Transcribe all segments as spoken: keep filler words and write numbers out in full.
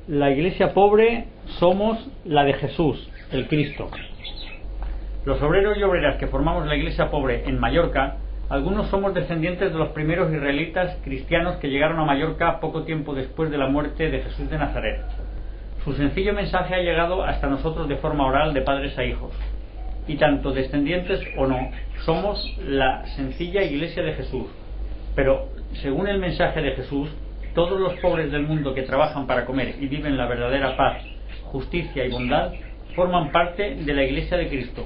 La iglesia pobre somos la de Jesús, el Cristo. Los obreros y obreras que formamos la iglesia pobre en Mallorca, algunos somos descendientes de los primeros israelitas cristianos que llegaron a Mallorca poco tiempo después de la muerte de Jesús de Nazaret. Su sencillo mensaje ha llegado hasta nosotros de forma oral de padres a hijos. Y tanto descendientes o no, somos la sencilla iglesia de Jesús. Pero, según el mensaje de Jesús, todos los pobres del mundo que trabajan para comer y viven la verdadera paz, justicia y bondad, forman parte de la iglesia de Cristo.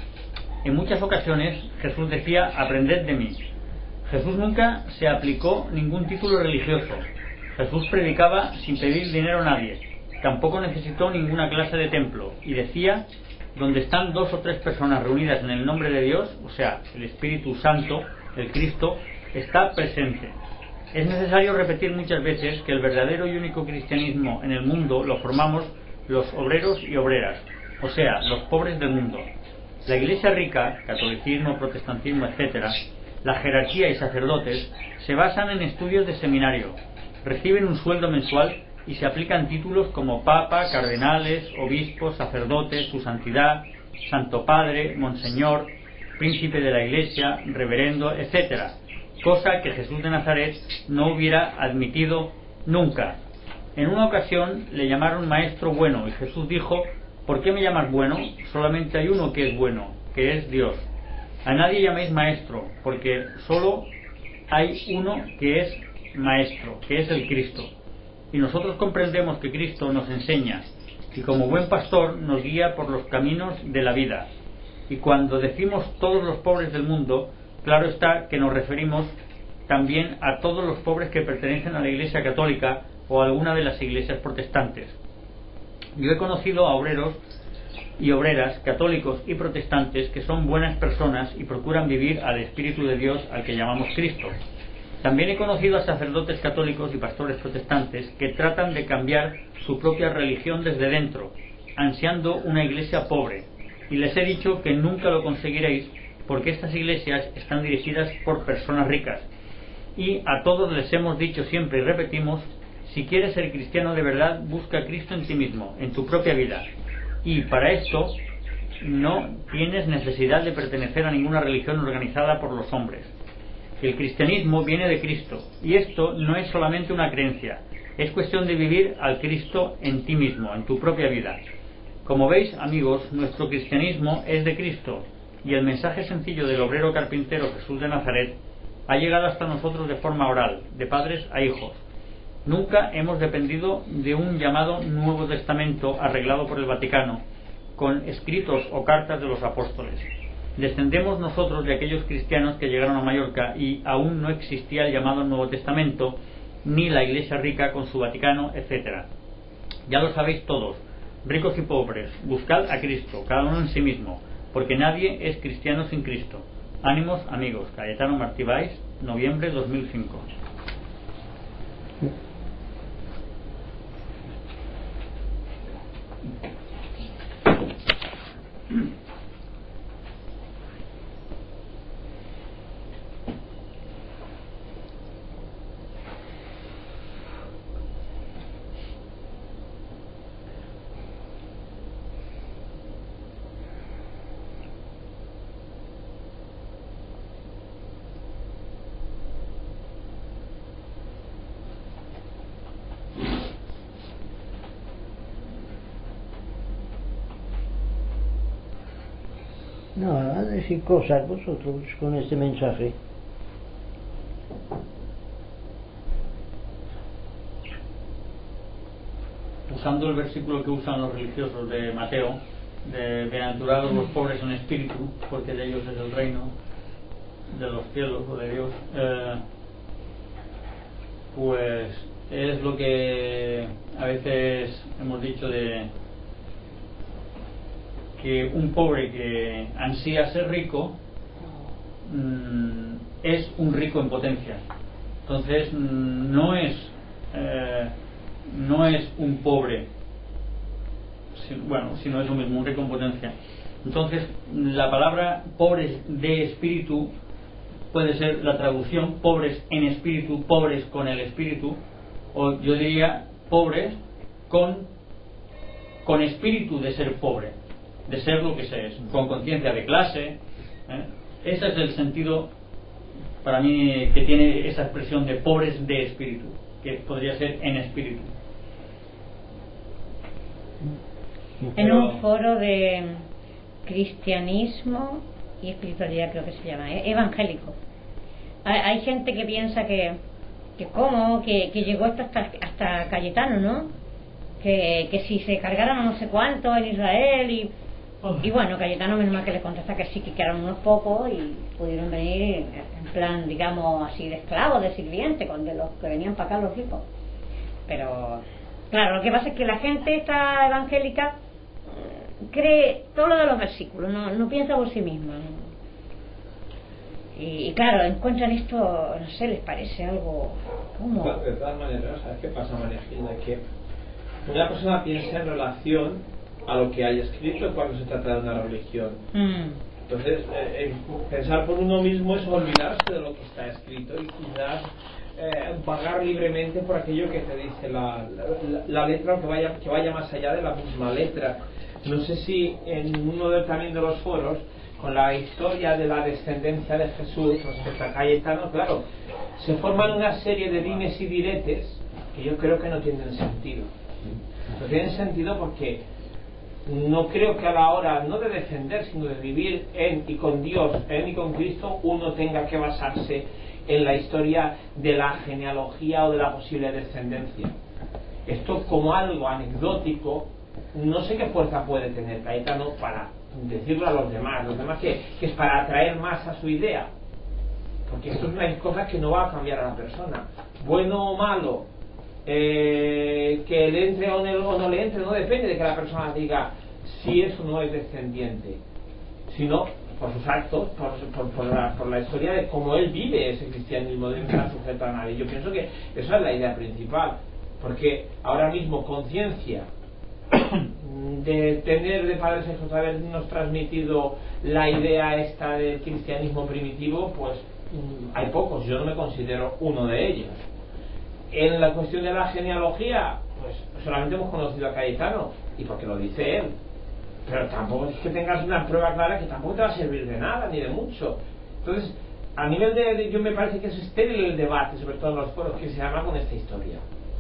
En muchas ocasiones Jesús decía: aprended de mí. Jesús nunca se aplicó ningún título religioso. Jesús predicaba sin pedir dinero a nadie. Tampoco necesitó ninguna clase de templo. Y decía: donde están dos o tres personas reunidas en el nombre de Dios, o sea, el Espíritu Santo, el Cristo, está presente. Es necesario repetir muchas veces que el verdadero y único cristianismo en el mundo lo formamos los obreros y obreras, o sea, los pobres del mundo. La iglesia rica, catolicismo, protestantismo, etcétera, la jerarquía y sacerdotes se basan en estudios de seminario, reciben un sueldo mensual y se aplican títulos como papa, cardenales, obispos, sacerdotes, su santidad, santo padre, monseñor, príncipe de la iglesia, reverendo, etcétera, cosa que Jesús de Nazaret no hubiera admitido nunca. En una ocasión le llamaron maestro bueno y Jesús dijo: ¿por qué me llamas bueno? Solamente hay uno que es bueno, que es Dios. A nadie llaméis maestro, porque solo hay uno que es maestro, que es el Cristo. Y nosotros comprendemos que Cristo nos enseña y como buen pastor nos guía por los caminos de la vida. Y cuando decimos todos los pobres del mundo, claro está que nos referimos también a todos los pobres que pertenecen a la Iglesia Católica o a alguna de las iglesias protestantes. Yo he conocido a obreros y obreras católicos y protestantes que son buenas personas y procuran vivir al Espíritu de Dios al que llamamos Cristo. También he conocido a sacerdotes católicos y pastores protestantes que tratan de cambiar su propia religión desde dentro, ansiando una iglesia pobre, y les he dicho que nunca lo conseguiréis porque estas iglesias están dirigidas por personas ricas. Y a todos les hemos dicho siempre y repetimos: si quieres ser cristiano de verdad, busca a Cristo en ti mismo, en tu propia vida. Y para esto no tienes necesidad de pertenecer a ninguna religión organizada por los hombres. El cristianismo viene de Cristo, y esto no es solamente una creencia, es cuestión de vivir al Cristo en ti mismo, en tu propia vida. Como veis, amigos, nuestro cristianismo es de Cristo, y el mensaje sencillo del obrero carpintero Jesús de Nazaret ha llegado hasta nosotros de forma oral, de padres a hijos. Nunca hemos dependido de un llamado Nuevo Testamento arreglado por el Vaticano, con escritos o cartas de los apóstoles. Descendemos nosotros de aquellos cristianos que llegaron a Mallorca y aún no existía el llamado Nuevo Testamento, ni la Iglesia rica con su Vaticano, etcétera. Ya lo sabéis todos, ricos y pobres, buscad a Cristo, cada uno en sí mismo, porque nadie es cristiano sin Cristo. Ánimos, amigos. Cayetano Martí Valls, noviembre de dos mil cinco. No, a decir cosas vosotros con este mensaje. Usando el versículo que usan los religiosos de Mateo, de bienaventurados los pobres en espíritu, porque de ellos es el reino de los cielos o de Dios, eh, pues es lo que a veces hemos dicho de que un pobre que ansía ser rico mmm, es un rico en potencia. Entonces mmm, no es eh, no es un pobre, si, bueno, sino es lo mismo, un rico en potencia. Entonces la palabra pobres de espíritu puede ser la traducción pobres en espíritu, pobres con el espíritu, o yo diría pobres con, con espíritu de ser pobre, de ser lo que se es, con conciencia de clase. ¿eh? Ese es el sentido para mí que tiene esa expresión de pobres de espíritu, que podría ser en espíritu. En un foro de cristianismo y espiritualidad, creo que se llama, ¿eh? evangélico, hay, hay gente que piensa que que cómo, que, que llegó esto hasta, hasta Cayetano, ¿no? Que, que si se cargaron a no sé cuánto en Israel y, y bueno, Cayetano menos mal que le contesta que sí, que quedaron unos pocos y pudieron venir en plan, digamos así, de esclavos, de sirvientes, con de los que venían para acá los ricos. Pero claro, lo que pasa es que la gente esta evangélica cree todo lo de los versículos, no, no piensa por sí misma, ¿no? Y, y claro, encuentran esto, no sé, les parece algo como... De todas maneras, ¿sabes qué pasa, María Gilda? Que una persona piensa en relación a lo que haya escrito cuando se trata de una religión. Mm. Entonces, eh, pensar por uno mismo es olvidarse de lo que está escrito y quizás eh, pagar libremente por aquello que te dice la, la, la letra, que vaya, que vaya más allá de la misma letra. No sé si en uno de, también de los foros, con la historia de la descendencia de Jesús respecto a Cayetano, claro, se forman una serie de dimes y diretes que yo creo que no tienen sentido. No tienen sentido porque no creo que a la hora, no de defender, sino de vivir en y con Dios, en y con Cristo, uno tenga que basarse en la historia de la genealogía o de la posible descendencia. Esto, como algo anecdótico, no sé qué fuerza puede tener Cayetano para decirlo a los demás, los demás que, que es para atraer más a su idea, porque esto es una cosa que no va a cambiar a la persona, bueno o malo, eh, que le entre o no, o no le entre, no depende de que la persona diga si eso no es descendiente, sino por sus actos, por, por, por, la, por la historia de cómo él vive ese cristianismo, de no estar sujeto a nadie. Yo pienso que esa es la idea principal, porque ahora mismo conciencia de tener de padres hijos habernos transmitido la idea esta del cristianismo primitivo, pues hay pocos, yo no me considero uno de ellos. En la cuestión de la genealogía, pues solamente hemos conocido a Cayetano, y porque lo dice él, pero tampoco es que tengas una prueba clara, que tampoco te va a servir de nada ni de mucho. Entonces, a nivel de, de yo me parece que es estéril el debate, sobre todo en los foros, que se habla con esta historia.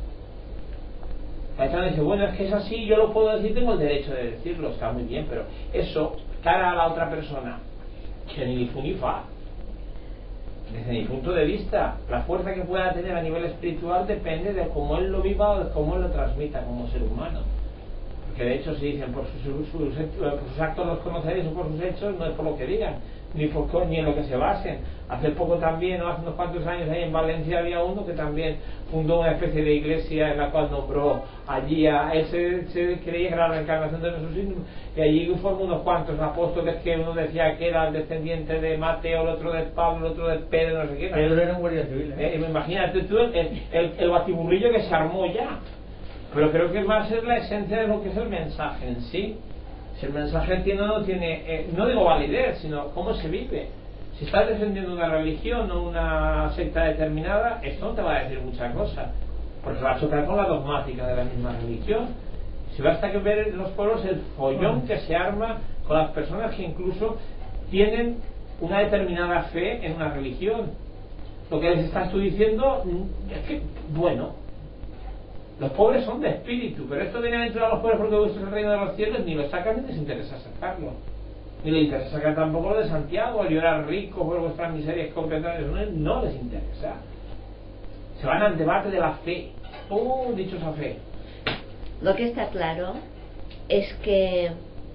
Cayetano dice, bueno, es que es así, yo lo puedo decir, tengo el derecho de decirlo, está muy bien, pero eso, cara a la otra persona, que ni fu ni fa. Desde mi punto de vista, la fuerza que pueda tener a nivel espiritual depende de cómo él lo viva o de cómo él lo transmita como ser humano. Porque de hecho, si dicen por sus, sus, sus, por sus actos los conoceréis o por sus hechos, no es por lo que digan, ni, por, ni en lo que se basen. Hace poco también, o hace unos cuantos años, ahí en Valencia había uno que también fundó una especie de iglesia en la cual nombró allí a él, se, se creía que era la reencarnación de Jesús, y allí formó unos cuantos apóstoles, que uno decía que era el descendiente de Mateo, el otro de Pablo, el otro de Pedro, no sé qué. Pedro era un guardia civil, ¿eh? Eh, imagínate tú el, el, el batiburrillo que se armó ya. Pero creo que más es la esencia de lo que es el mensaje en sí. Si el mensaje tiene o no tiene, eh, no digo validez, sino cómo se vive. Si estás defendiendo una religión o una secta determinada, esto no te va a decir muchas cosas, porque va a chocar con la dogmática de la misma religión. Si basta que ver en los foros el follón que se arma con las personas que incluso tienen una determinada fe en una religión. Lo que les estás tú diciendo es que, bueno, los pobres son de espíritu, pero esto viene dentro de los pobres porque vuestro es el reino de los cielos, ni lo sacan ni les interesa sacarlo. Ni les interesa sacar tampoco lo de Santiago, a llorar ricos por vuestras miserias completas, no, no les interesa. Se van al debate de la fe. Oh, dichosa fe. Lo que está claro es que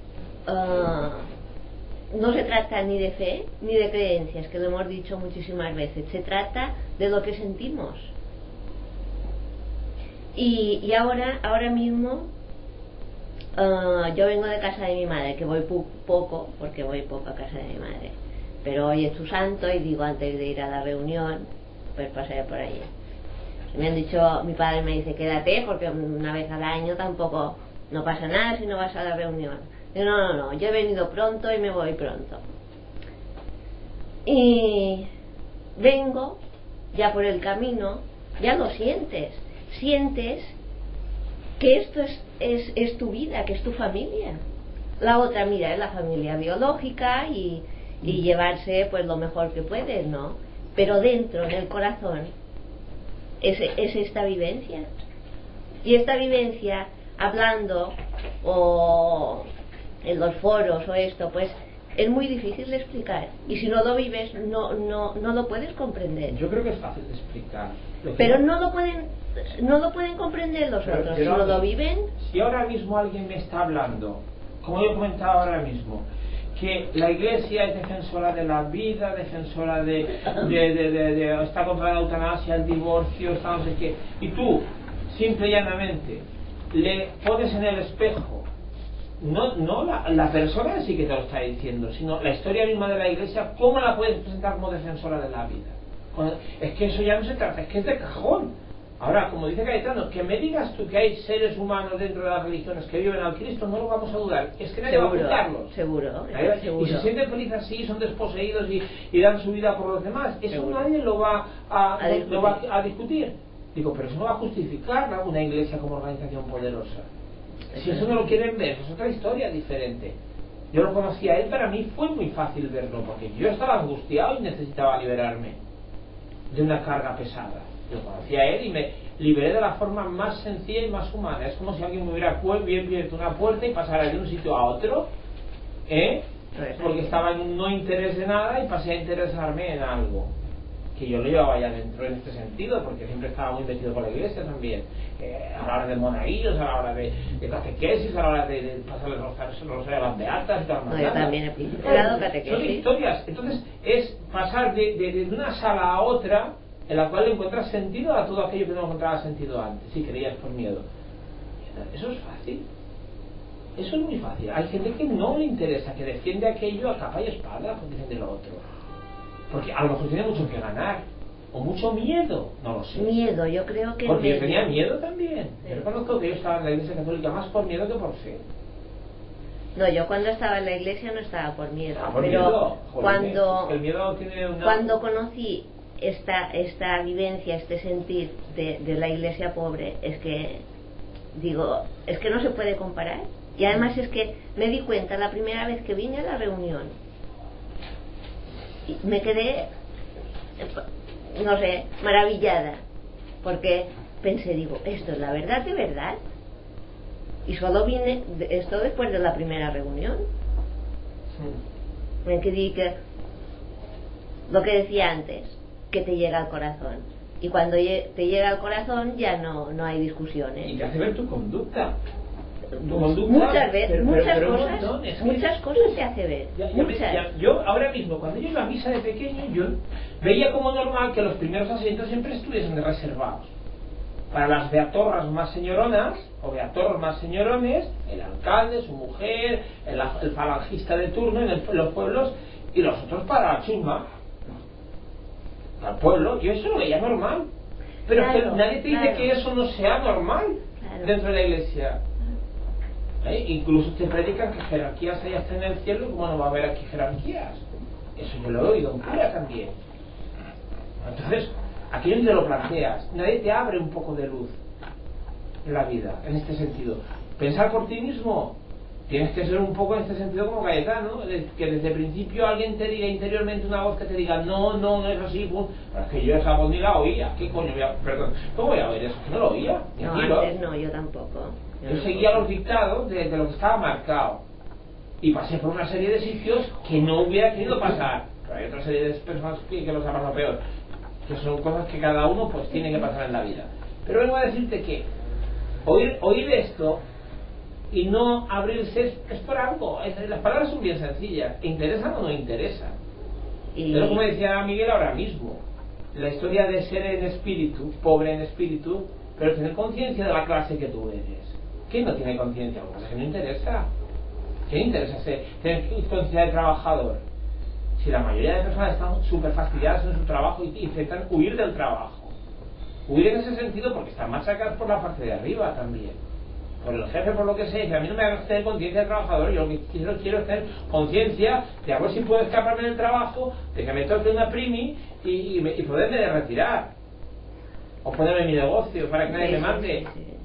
uh, no se trata ni de fe ni de creencias, que lo hemos dicho muchísimas veces. Se trata de lo que sentimos. Y, y ahora, ahora mismo, uh, yo vengo de casa de mi madre, que voy po poco, porque voy poco a casa de mi madre. Pero hoy es tu santo y digo, antes de ir a la reunión, pues pasaré por allí. Me han dicho, mi padre me dice, quédate, porque una vez al año tampoco, no pasa nada si no vas a la reunión. Digo, no, no, no, yo he venido pronto y me voy pronto. Y vengo, ya por el camino, ya lo sientes. Sientes que esto es, es, es tu vida, que es tu familia. La otra, mira, es la familia biológica y, y llevarse pues lo mejor que puedes, ¿no? Pero dentro, en el corazón, es, es esta vivencia. Y esta vivencia, hablando o en los foros o esto, pues es muy difícil de explicar. Y si no lo vives, no, no, no lo puedes comprender. Yo creo que es fácil de explicar. Lo Pero que... no lo pueden no lo pueden comprender los Pero, otros. pero, si no lo viven... Si ahora mismo alguien me está hablando, como yo comentaba ahora mismo, que la Iglesia es defensora de la vida, defensora de, de, de, de, de está contra la eutanasia, el divorcio, está no sé qué, y tú, simple y llanamente, le pones en el espejo, no, no la, la persona sí que te lo está diciendo, sino la historia misma de la Iglesia, ¿cómo la puedes presentar como defensora de la vida? Cuando, es que eso ya no se trata, es que es de cajón. Ahora, como dice Cayetano, que me digas tú que hay seres humanos dentro de las religiones que viven al Cristo, no lo vamos a dudar. Es que nadie va a juzgarlos. Seguro, ¿Nadie? seguro. Y se sienten felices así, son desposeídos y, y dan su vida por los demás. Eso seguro. Nadie lo va a, a, discutir. lo va a discutir. Digo, pero eso no va a justificar una iglesia como organización poderosa. Si eso no lo quieren ver, es otra historia diferente. Yo lo conocí a él, para mí fue muy fácil verlo, porque yo estaba angustiado y necesitaba liberarme de una carga pesada. Yo conocí a él y me liberé de la forma más sencilla y más humana. Es como si alguien me hubiera abierto una puerta y pasara de un sitio a otro, ¿eh? Porque estaba en un no interés de nada y pasé a interesarme en algo que yo lo llevaba ya dentro en este sentido, porque siempre estaba muy metido con la iglesia también, eh, a la hora de monaguillos, a la hora de, de catequesis, a la hora de, de pasar los rosarios a las beatas y tal. No, yo también he practicado catequesis. Son historias. Entonces es pasar de, de, de una sala a otra en la cual encuentras sentido a todo aquello que no encontraba sentido antes, si creías por miedo. Eso es fácil. Eso es muy fácil. Hay gente que no le interesa, que defiende aquello a capa y espada porque defiende lo otro. Porque a lo mejor tiene mucho que ganar. O mucho miedo, no lo sé. Miedo, yo creo que... Porque miedo. yo tenía miedo también. Sí. Yo reconozco que yo estaba en la iglesia católica más por miedo que por fe. No, yo cuando estaba en la iglesia no estaba por miedo. Ah, por pero miedo. Joder, cuando, el miedo tiene una... cuando conocí esta esta vivencia, este sentir de, de la iglesia pobre, es que digo, es que no se puede comparar. Y además es que me di cuenta la primera vez que vine a la reunión y me quedé, no sé, maravillada, porque pensé, digo, esto es la verdad de verdad. Y solo vine esto después de la primera reunión. Sí. Me quedé que lo que decía antes, que te llega al corazón, y cuando te llega al corazón ya no no hay discusiones. Y te hace ver tu conducta. Tu conducta muchas veces, pero, muchas pero, pero cosas, montón, es muchas que, cosas te hace ver. Ya, ya muchas. Me, ya, yo ahora mismo, cuando yo iba a misa de pequeño, yo veía como normal que los primeros asientos siempre estuviesen reservados para las beatorras más señoronas o beatorros más señorones, el alcalde, su mujer, el, el falangista de turno en, el, en los pueblos, y los otros para la chusma al pueblo. Yo eso lo veía normal, pero claro, que nadie te dice claro. que eso no sea normal, claro, dentro de la iglesia. ¿Eh? Incluso te predican que jerarquías hay hasta en el cielo, como no va a haber aquí jerarquías. Eso yo lo he oído en cura también. Entonces, aquí donde lo planteas, nadie te abre un poco de luz en la vida, en este sentido. Pensar por ti mismo, tienes que ser un poco en este sentido como Cayetano, que desde el principio alguien te diga interiormente una voz que te diga no, no, no es así, pum. Pero es que yo esa voz ni la oía. ¿Qué coño voy a, perdón, ¿cómo voy a oír eso? Que no lo oía. No, antes no, yo tampoco. Yo, yo no seguía tampoco. los dictados de, de lo que estaba marcado. Y pasé por una serie de sitios que no hubiera querido pasar. Pero hay otra serie de personas que, que los ha pasado peor. Que son cosas que cada uno pues tiene que pasar en la vida. Pero vengo a decirte que oír, oír esto y no abrirse es, es por algo. Es, las palabras son bien sencillas. ¿Interesan o no interesan? Y... Pero como decía Miguel ahora mismo, la historia de ser en espíritu, pobre en espíritu, pero tener conciencia de la clase que tú eres. ¿Quién no tiene conciencia? Lo que pasa es que no interesa. ¿Quién interesa ser, tener conciencia de trabajador? Si la mayoría de personas están súper fastidiadas en su trabajo y intentan huir del trabajo. Huir en ese sentido porque están machacadas por la parte de arriba también. Por el jefe, por lo que sea. Que a mí no me hagas tener conciencia de trabajador. Yo lo que quiero, quiero es tener conciencia de a ver si puedo escaparme del trabajo, de que me toque una primi y, y, me, y poderme retirar. O ponerme mi negocio para que nadie sí, me mande. Sí, sí, sí.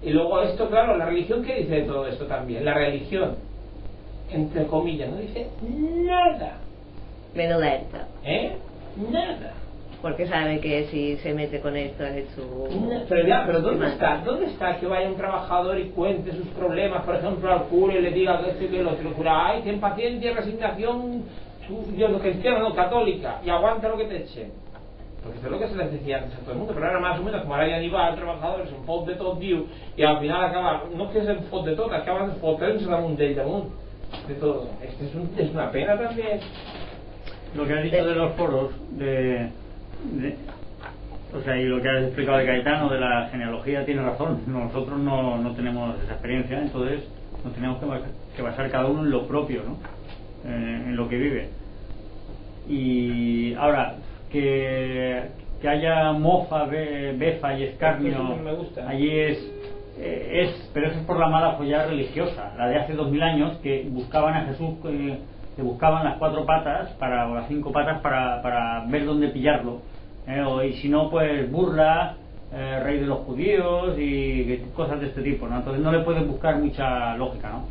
Y luego esto, claro, la religión, ¿qué dice de todo esto también? La religión, entre comillas, no dice nada. Menuda esta. ¿Eh? Nada. Porque sabe que si se mete con esto es su... No, pero ya, pero ¿dónde está? ¿Dónde está que vaya un trabajador y cuente sus problemas, por ejemplo, al cura y le diga que esto y que lo otro? El cura, ay, ten paciencia, resignación, tú, Dios, no cristiano, no, católica, y aguanta lo que te echen. Porque eso es lo que se les decía antes a todo el mundo, pero ahora más o menos, como ara ja n'hi va, el trabajador és un fot de tot, diu, i al final acaba, no que és el fot de tot, acaben fotent-se damunt d'ell, damunt de todo. Esto es, un, es una pena también. Lo que has dicho de los foros, de, de, o sea, y lo que has explicado de Cayetano, de la genealogía, tiene razón. Nosotros no, no tenemos esa experiencia, entonces nos tenemos que, que basar cada uno en lo propio, ¿no? Eh, en lo que vive. Y ahora, que, que haya mofa, be, befa y escarnio, no me gusta. allí es, eh, es, pero eso es por la mala follada religiosa, la de hace dos mil años, que buscaban a Jesús, eh, que buscaban las cuatro patas para, o las cinco patas para, para ver dónde pillarlo, eh, o, y si no, pues burla, eh, rey de los judíos y cosas de este tipo, ¿no? Entonces no le puedes buscar mucha lógica, ¿no?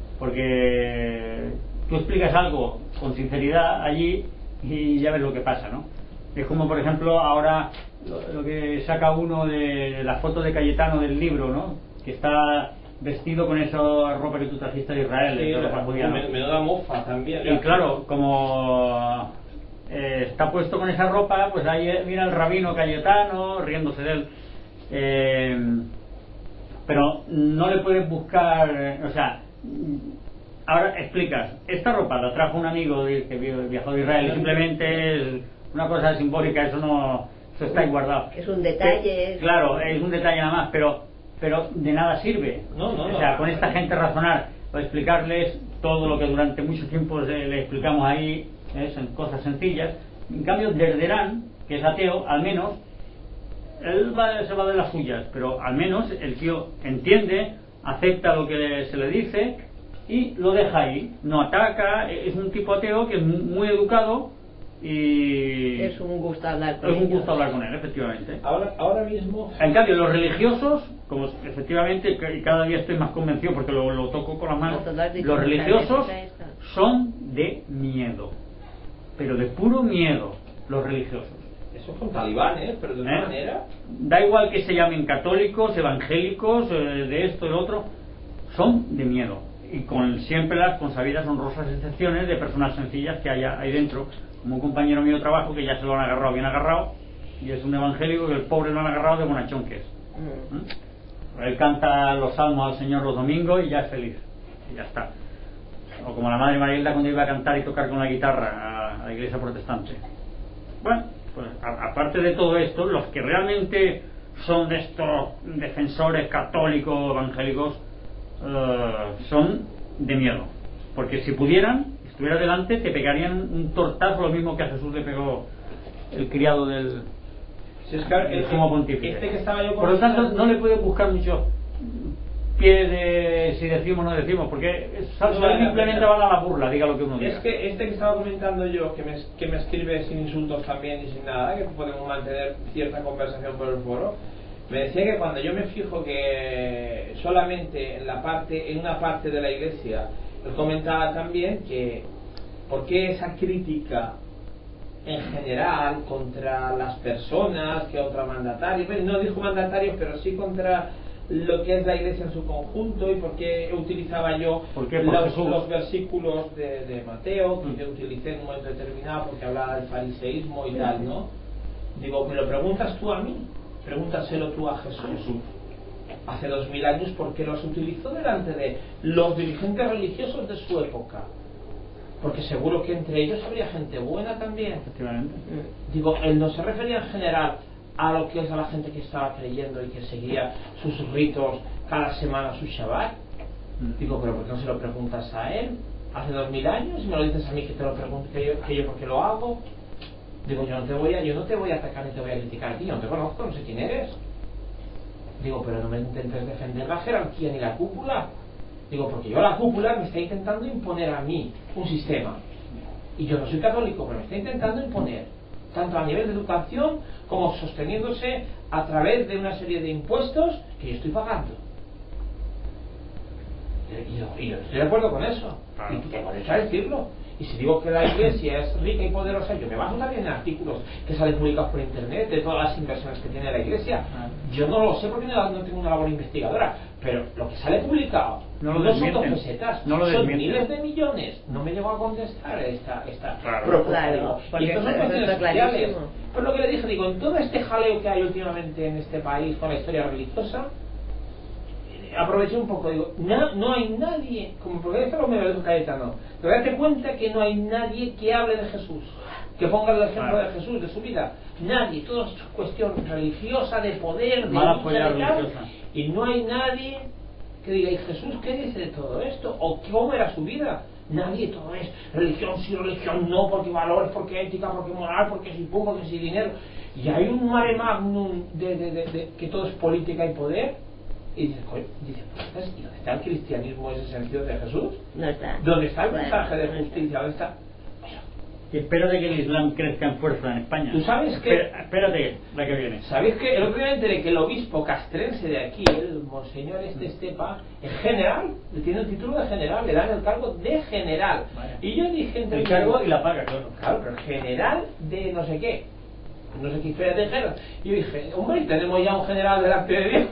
Porque tú explicas algo con sinceridad allí y ya ves lo que pasa, ¿no? Es como, por ejemplo, ahora lo, lo que saca uno de la foto de Cayetano del libro, ¿no? Que está vestido con esa ropa que tú trajiste de Israel, Sí, de ropa judía, ¿no? Menuda mofa también. Y claro, como eh, está puesto con esa ropa, pues ahí mira el rabino Cayetano riéndose de él. Eh, pero no le puedes buscar, eh, o sea, ahora explicas, esta ropa la trajo un amigo de, que viajó de Israel, y simplemente es una cosa simbólica, eso no, eso está ahí guardado. Es un detalle. Que, claro, es un detalle nada más, pero pero de nada sirve. No, no, o sea, no, con esta gente razonar o explicarles todo lo que durante mucho tiempo le explicamos ahí, ¿eh? Son cosas sencillas. En cambio, Derderán, que es ateo, al menos él va, se va de las suyas, pero al menos el tío entiende, acepta lo que se le dice y lo deja ahí, no ataca. Es un tipo ateo que es muy educado y es un gusto hablar con es un ellos. gusto hablar con él, efectivamente. Ahora, ahora mismo. En cambio, los religiosos, como efectivamente y cada día estoy más convencido porque lo, lo toco con las manos, los religiosos son de miedo, pero de puro miedo, los religiosos. Eso son talibanes, pero de una ¿Eh? manera. Da igual que se llamen católicos, evangélicos, eh, de esto y lo otro, son de miedo. Y con siempre las consabidas honrosas excepciones de personas sencillas que haya ahí dentro, como un compañero mío de trabajo que ya se lo han agarrado bien agarrado, y es un evangélico que el pobre lo han agarrado de bonachón que es. ¿Eh? Él canta los salmos al Señor los domingos y ya es feliz, y ya está. O como la madre Marilda cuando iba a cantar y tocar con la guitarra a, a la iglesia protestante. Bueno, pues a, aparte de todo esto, los que realmente son de estos defensores católicos evangélicos uh, son de miedo, porque si pudieran, estuviera delante, te pegarían un tortazo, lo mismo que a Jesús le pegó el criado del, si es que el, el sumo pontífice. Este que estaba yo por lo tanto, no le puedes buscar mucho pie de si decimos o no decimos, porque simplemente van a la burla, diga lo que uno diga. Es que este que estaba comentando yo, que me, que me escribe sin insultos también y sin nada, que podemos mantener cierta conversación por el foro, me decía que cuando yo me fijo que solamente en la parte, en una parte de la iglesia, él comentaba también que por qué esa crítica en general contra las personas, que otra mandatario, bueno, no dijo mandatarios, pero sí contra lo que es la iglesia en su conjunto, y por qué utilizaba yo ¿Por qué? Por los, Jesús. los versículos de, de Mateo, que yo utilicé en un momento determinado porque hablaba del fariseísmo y tal, ¿no? Digo, ¿me lo preguntas tú a mí? Pregúntaselo tú a Jesús. Jesús. Hace dos mil años, ¿por qué los utilizó delante de los dirigentes religiosos de su época? Porque seguro que entre ellos habría gente buena también. Efectivamente. Digo, él no se refería en general a lo que es a la gente que estaba creyendo y que seguía sus ritos cada semana, su Shabbat. Digo, pero ¿por qué no se lo preguntas a él? Hace dos mil años, y me lo dices a mí que te lo pregunto, que yo, que yo porque lo hago. Digo, yo no te voy a, yo no te voy a atacar ni te voy a criticar a ti, yo no te conozco, no sé quién eres. Digo, pero no me intentes defender la jerarquía ni la cúpula. Digo, porque yo la cúpula me está intentando imponer a mí un sistema. Y yo no soy católico, pero me está intentando imponer, tanto a nivel de educación como sosteniéndose a través de una serie de impuestos que yo estoy pagando. Y yo, y yo estoy de acuerdo con eso. Claro. Y tengo derecho a decirlo. Y si digo que la Iglesia es rica y poderosa, yo me baso también en artículos que salen publicados por internet de todas las inversiones que tiene la Iglesia. Yo no lo sé porque no, no tengo una labor investigadora, pero lo que sale publicado no, lo no son dos desmienten. pesetas, No lo son desmienten. miles de millones. No me llegó a contestar esta, esta Claro. propuesta. Claro, Digo, porque y estas son eso cuestiones está sociales. clarísimo. Pues lo que le dije, digo, en todo este jaleo que hay últimamente en este país con la historia religiosa, aproveché un poco, digo, no, no hay nadie, como porque esto lo me lo dijo Cayetano, pero date cuenta que no hay nadie que hable de Jesús, que ponga el ejemplo Claro. de Jesús, de su vida. Nadie, todo es cuestión religiosa, de poder, de Mala lucha, polla de tal, religiosa. y no hay nadie que diga, ¿y Jesús qué dice de todo esto? ¿O cómo era su vida? Nadie, todo es religión sí, religión no, porque valores, porque ética, porque moral, porque si poco, porque si dinero. Y hay un mare magnum de, de, de, de que todo es política y poder. Y dices, coño, dice, pues, ¿y dónde está el cristianismo, ese sentido de Jesús? No está. ¿Dónde está el Bueno, mensaje de no está. justicia? ¿Dónde está? Y espérate que el Islam crezca en fuerza en España. ¿Tú sabes que- Espera- Espérate la que viene. ¿Sabéis que el otro día me enteré que el obispo castrense de aquí, el monseñor este Estepa, es general? Le tiene el título de general, le dan el cargo de general. Vaya. Y yo dije entre El mí, cargo y la paga, claro. claro, pero general de no sé qué. No sé qué historia dijeron. Y yo dije, hombre, tenemos ya un general delante de Dios.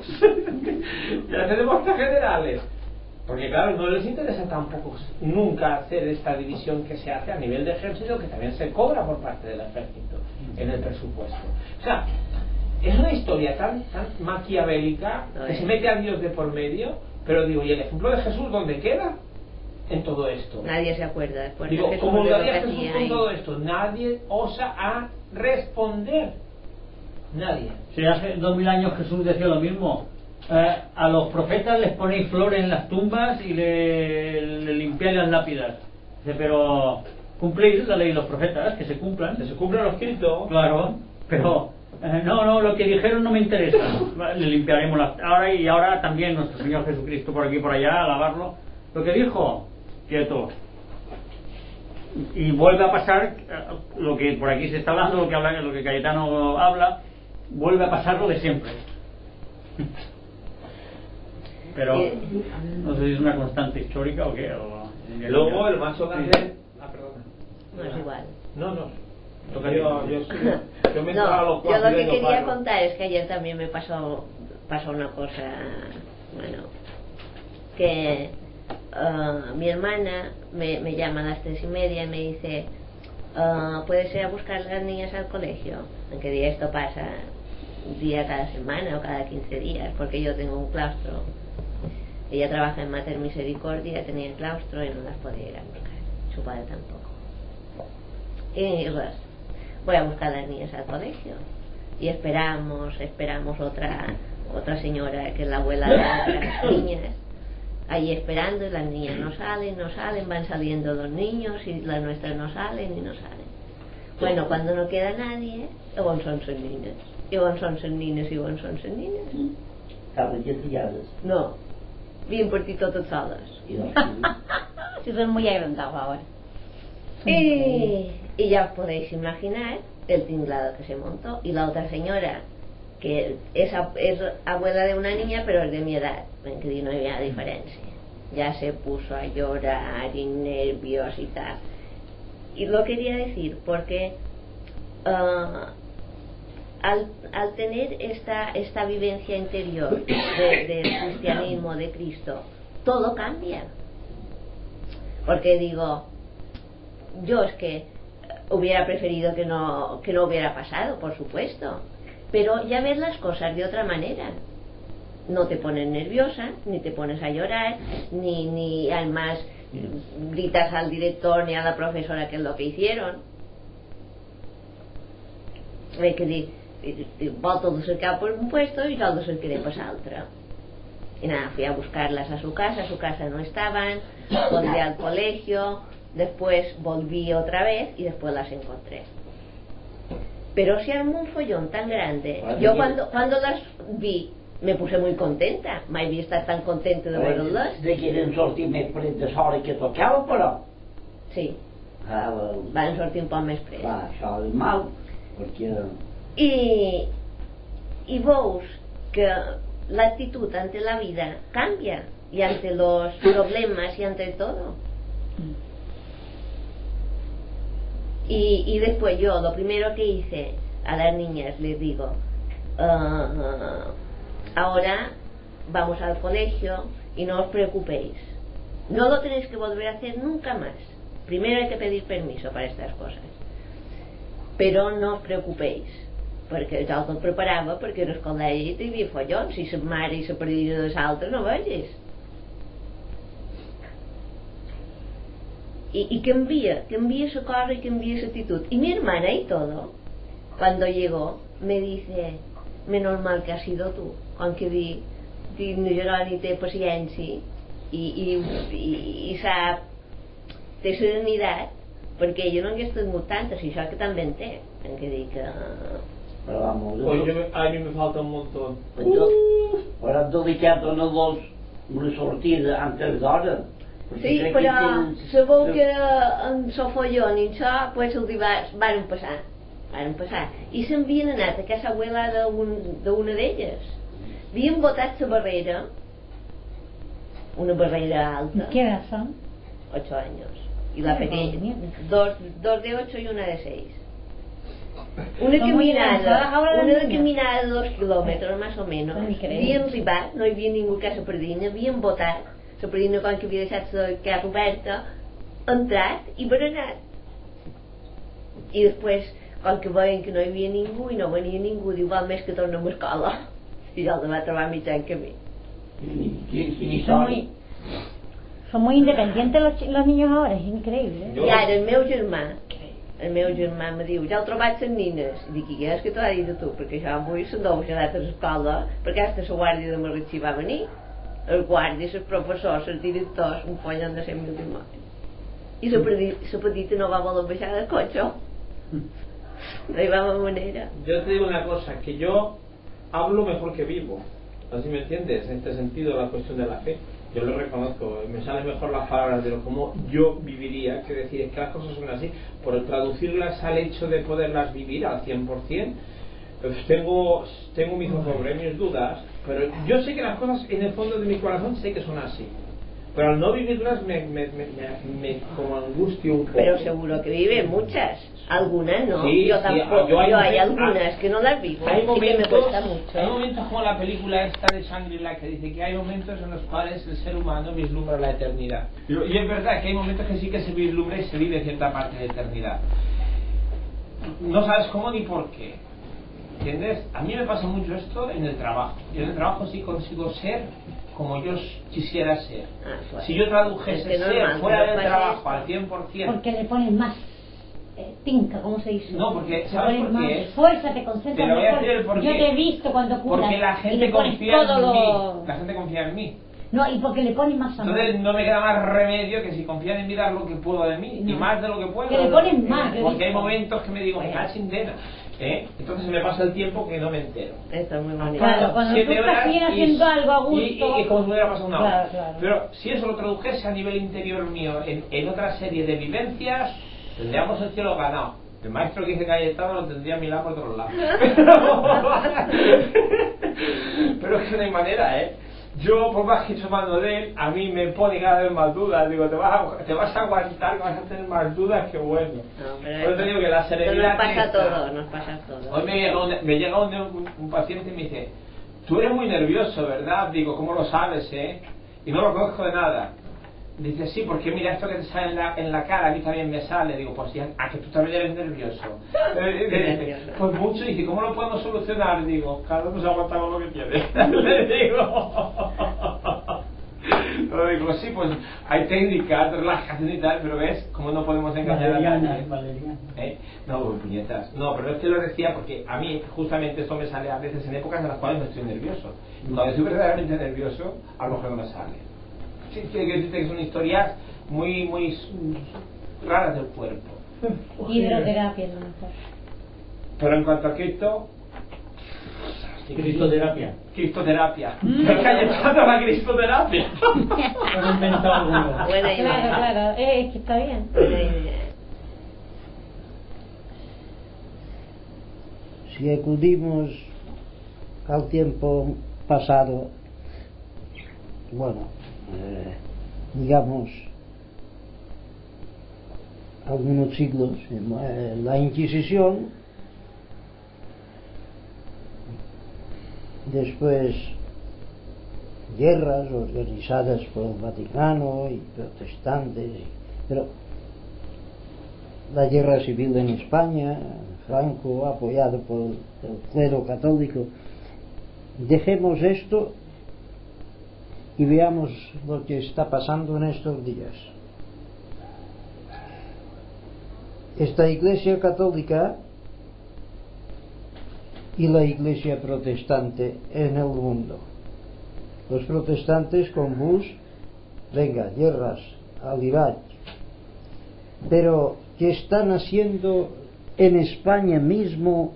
Ya tenemos tres generales. Porque claro, no les interesa tampoco nunca hacer esta división que se hace a nivel de ejército, que también se cobra por parte del ejército en el presupuesto. O sea, es una historia tan, tan maquiavélica que se mete a Dios de por medio, pero digo, ¿y el ejemplo de Jesús dónde queda en todo esto? Nadie se acuerda después. Digo, de ¿cómo Jesús, lo de haría que Jesús hacía con ahí. todo esto? Nadie osa a responder. Nadie. Si hace dos mil años Jesús decía lo mismo. Eh, a los profetas les ponéis flores en las tumbas y le, le limpiáis las lápidas. Dice, pero cumplís la ley de los profetas, que se cumplan. Se cumple lo escrito. Claro, pero eh, no, no, lo que dijeron no me interesa. Le limpiaremos las. Ahora y ahora también nuestro Señor Jesucristo por aquí y por allá, alabarlo. Lo que dijo, quieto. Y vuelve a pasar eh, lo que por aquí se está hablando, lo que habla, lo que Cayetano habla, vuelve a pasar lo de siempre. Pero no sé si es una constante histórica o qué. O, Luego el macho grande. Ah, perdona. No es igual. No, no. Yo, yo, sí, yo me No, entraba a los yo lo cuatro y que vengo quería para- contar es que ayer también me pasó pasó una cosa, bueno, que ah, mi hermana me, me llama a las tres y media y me dice, ah, ¿puedes ir a buscar a las niñas al colegio? En que día esto pasa un día cada semana o cada quince días, porque yo tengo un claustro. Ella trabaja en Mater Misericordia, tenía el claustro y no las podía ir a buscar, su padre tampoco. Y pues, voy a buscar a las niñas al colegio y esperamos, esperamos otra otra señora que es la abuela de otras niñas ahí esperando, y las niñas no salen, no salen, van saliendo dos niños y las nuestras no salen y no salen. Bueno, cuando no queda nadie, i on són les nines? I on són les nines i on són les nines? Estaven lletillades. No, havien partit totes soles. I doncs, Si son muy agrandados ahora. Y, y ya os podéis imaginar el tinglado que se montó. Y la otra señora, que es, a- es abuela de una niña, pero es de mi edad, en que no había diferencia. Ya se puso a llorar y nervios y tal. Y lo quería decir porque ah, al, al tener esta, esta vivencia interior de- del cristianismo, de Cristo, todo cambia. Porque digo, yo es que hubiera preferido que no, que no hubiera pasado, por supuesto, pero ya ves las cosas de otra manera. No te pones nerviosa, ni te pones a llorar, ni, ni además gritas al director ni a la profesora que es lo que hicieron. Hay que dir, vol todo cercar por un puesto y todo se quiere pasar al otro. Y nada, fui a buscarlas a su casa, a su casa no estaban, volví al colegio, después volví otra vez y después las encontré. Pero se armó un follón tan grande. Yo cuando, cuando las vi me puse muy contenta, mai havia estat tan contenta de veure-les. de quieren sortir més pret de l'hora que tocava, però Sí, ah, well, van sortir un poc més pres. clar, això és mal, perquè Y, y veus que l'actitud ante la vida canvia. y ante los problemas y ante todo. Y, y después yo lo primero que hice a las niñas les digo, uh, uh, ahora vamos al colegio y no os preocupéis, no lo tenéis que volver a hacer nunca más. Primero hay que pedir permiso para estas cosas, pero no os preocupéis, perquè jo el preparava perquè en el col·legi hi havia follons, si sa mare i sa padrina de l'altre no vegis. Y, y cambia, cambia esa cosa y cambia esa actitud. Y mi hermana y todo, cuando llegó, me dice, menos mal que has sido tú, aunque di, di no Jeroni té paciència i, i, i, i sap, té serenitat, perquè ella no hagués tingut tantes, i això que també en té, en què dic que... Pero vamos, yo, Oye, a mí me falta un montón. uh, ahora delicat dona dos una sortida antes d'hora. Sí, però sabeu que en Sofollón i això, pues els hi va, van passar, van passar. I s'havien anat a casa abuela d'una d'elles. Havien botat la barrera, una barrera alta. ¿Qué edad son? Ocho años. Y la pequeña, dos, dos de ocho y una de seis. Una caminada, una caminada de dos kilómetros más o menos. Havien arribat, no hi havia ningú a casa perdina, havien botat. La padrina, quan que havia deixat la casa oberta, ha entrat i berenat. I després, quan que veien que no hi havia ningú i no venia ningú, diu, val més que tornem a escola. I ja el va trobar mitjà en camí. Son muy, son muy independientes los, los niños ahora, es increíble. I ara el meu germà, el meu germà me diu, ja heu trobat les nines? I dic, i què és que t'ho ha dit a tu? Perquè això avui se'n deu haver anat a l'escola, perquè hasta la guàrdia de Marratxí va venir. Els guàrdies, els professors, els directors, un follen de cent mil dimonis. I la petita no va voler baixar del cotxe. No hi va haver manera. Yo te digo una cosa, que yo hablo mejor que vivo. ¿Así me entiendes? En este sentido, la cuestión de la fe. Yo lo reconozco, me salen mejor las palabras de lo como yo viviría, que decir, es que las cosas son así, por traducirlas al hecho de poderlas vivir al cien por cien. Pues tengo, tengo mis ojos, mis dudas, pero yo sé que las cosas en el fondo de mi corazón sé que son así, pero al no vivirlas me, me, me, me, me como angustio un poco. Pero seguro que viven muchas, algunas no, sí, yo sí, tampoco, yo hay, yo hay momentos, algunas que no las vivo, hay sí momentos, que me cuesta mucho. hay momentos como la película esta de Shangri-La que dice que hay momentos en los cuales el ser humano vislumbra la eternidad, y es verdad que hay momentos que sí que se vislumbra y se vive cierta parte de eternidad, no sabes cómo ni por qué. ¿Entiendes? A mí me pasa mucho esto en el trabajo. Yo en el trabajo sí consigo ser como yo quisiera ser. Ah, pues, si yo tradujese es que ser normal, fuera del pasa trabajo esto. al cien por cien. Porque le pones más eh, tinca, ¿cómo se dice? No, porque le ¿sabes pones por más qué? fuerza, te concentras Te lo voy a mejor. decir el por Yo qué. te he visto cuando curas Porque la y gente le pones confía en todo mí. lo... La gente confía en mí. No, y porque le pones más amor. Entonces no me queda más remedio que si confían en mí dar lo que puedo de mí, No. y más de lo que puedo. Que le ponen más, que porque hay dijo. momentos que me digo, me cae sin dena. ¿Eh? Entonces me pasa el tiempo que no me entero. Esto es muy bonito. Claro, cuando tú Siete estás horas bien y- haciendo algo a gusto... y, y, y como si me hubiera pasado una hora. Claro, claro. Pero si eso lo tradujese a nivel interior mío en, en otra serie de vivencias, tendríamos el cielo ganado. El maestro que dice Cayetano lo tendría a mi lado por todos lados. Pero es que no hay manera, ¿eh? Yo, por más que he hecho mano de él, a mí me pone cada vez más dudas. Digo, te vas a, te vas a aguantar, vas a tener más dudas que bueno. No, pero Por eso te digo que la esto serenidad nos pasa a esta- todos, nos pasa a todos. Hoy me llega, un, me llega un, un, un paciente y me dice, tú eres muy nervioso, ¿verdad? Digo, ¿cómo lo sabes, eh? Y no lo conozco de nada. Dice, sí, porque mira esto que te sale en la, en la cara, a mí también me sale. Digo, pues sí, a que tú también eres nervioso. Eh, eh, nervioso. pues mucho. Y dice, ¿cómo lo podemos solucionar? Digo, cada uno se aguanta con lo que tiene. Le digo. Le digo, sí, pues hay técnicas de relajación y tal, pero ves, ¿cómo no podemos engañar a nadie? ¿Eh? No, pues, puñetas. No, pero es que lo decía porque a mí justamente esto me sale a veces en épocas en las cuales no estoy nervioso. Y cuando estoy verdaderamente nervioso, a lo mejor no me sale. Sí, tiene que decirte que son historias muy, muy raras del cuerpo. Hidroterapia es lo mejor. Pero en cuanto a Cristo, Cristoterapia. Cristoterapia. Es que hay echando la Cristoterapia. Has inventado algo. Buena idea. Claro, claro, eh, es que está bien. Buena idea. Si acudimos al tiempo pasado, bueno, eh, digamos, algunos siglos, eh, la Inquisición, después guerras organizadas por el Vaticano y protestantes, pero la guerra civil en España, Franco apoyado por el clero católico. Dejemos esto y veamos lo que está pasando en estos días. Esta Iglesia católica y la Iglesia protestante en el mundo. Los protestantes con Bush, venga, guerras al Irak. Pero ¿qué están haciendo en España mismo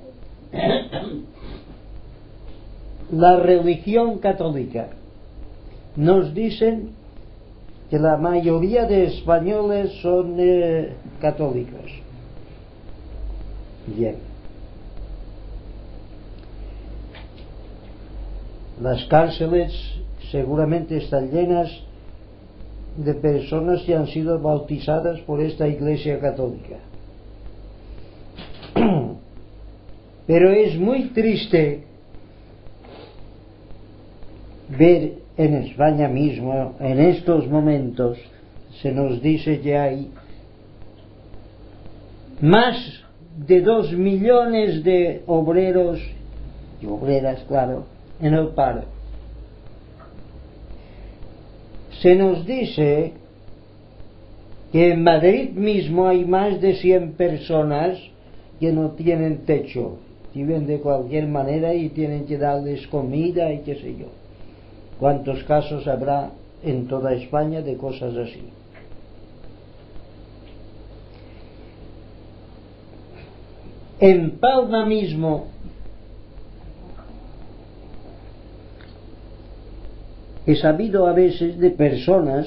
la religión católica? Nos dicen que la mayoría de españoles son eh, católicos. Bien. Las cárceles seguramente están llenas de personas que han sido bautizadas por esta Iglesia católica. Pero es muy triste ver en España mismo, en estos momentos, se nos dice que hay más de dos millones de obreros y obreras, claro, en el paro. Se nos dice que en Madrid mismo hay más de cien personas que no tienen techo, viven de cualquier manera y tienen que darles comida y qué sé yo. ¿Cuántos casos habrá en toda España de cosas así? En Palma mismo he sabido a veces de personas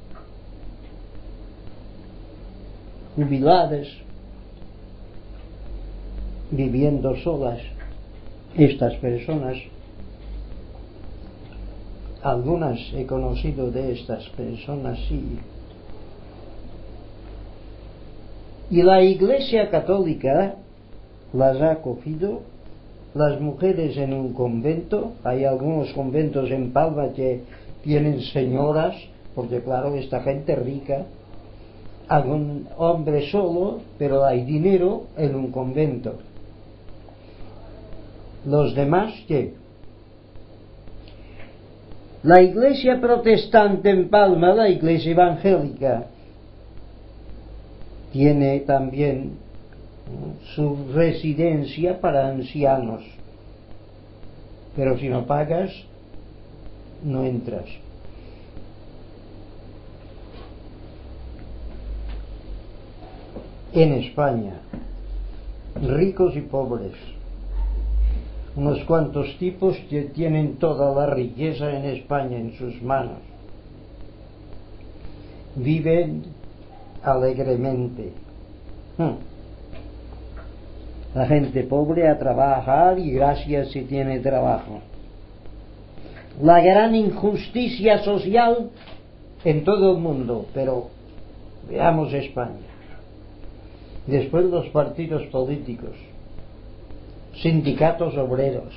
jubiladas viviendo solas. Estas personas, algunas he conocido de estas personas, sí. Y la Iglesia católica las ha acogido, las mujeres en un convento. Hay algunos conventos en Palma que tienen señoras, porque claro, esta gente rica, algún hombre solo, pero hay dinero en un convento. Los demás, ¿qué? La Iglesia protestante en Palma, la Iglesia evangélica, tiene también su residencia para ancianos, pero si no pagas no entras. En España, ricos y pobres, unos cuantos tipos que tienen toda la riqueza en España en sus manos, viven alegremente. Hmm. La gente pobre a trabajar y gracias si tiene trabajo. La gran injusticia social en todo el mundo, pero veamos España. Después los partidos políticos, sindicatos obreros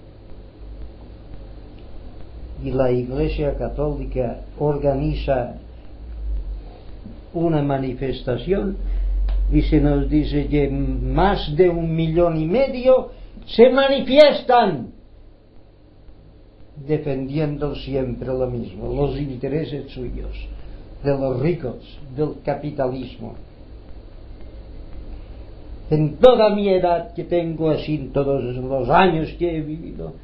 y la Iglesia católica organiza una manifestación y se nos dice que más de un millón y medio se manifiestan defendiendo siempre lo mismo, los intereses suyos, de los ricos, del capitalismo. En toda mi edad que tengo, así en todos los años que he vivido,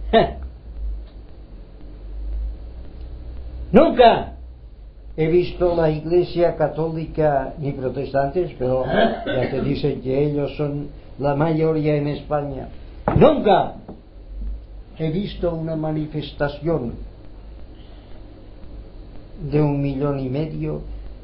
nunca he visto la Iglesia católica ni protestantes, pero ya te dicen que ellos son la mayoría en España. Nunca he visto una manifestación de un millón y medio,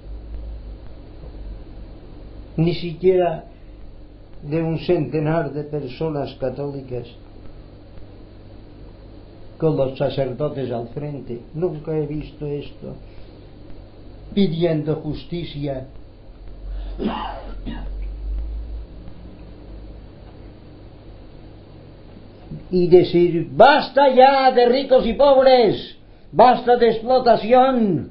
ni siquiera de un centenar de personas católicas con los sacerdotes al frente. Nunca he visto esto, pidiendo justicia. Y decir: basta ya de ricos y pobres, basta de explotación.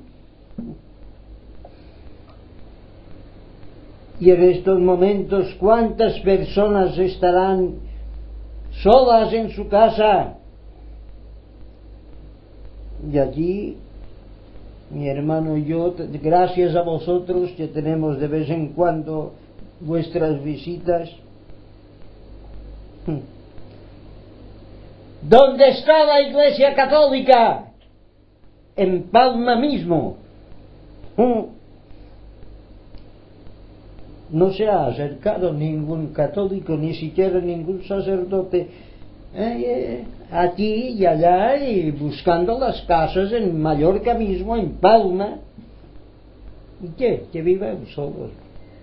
Y en estos momentos, ¿cuántas personas estarán solas en su casa? Y allí, mi hermano y yo, gracias a vosotros que tenemos de vez en cuando vuestras visitas. ¿Dónde está la Iglesia Católica? En Palma mismo. No se ha acercado ningún católico, ni siquiera ningún sacerdote, eh, eh, aquí y allá, y buscando las casas en Mallorca mismo, en Palma. ¿Y qué? Que vivan solos.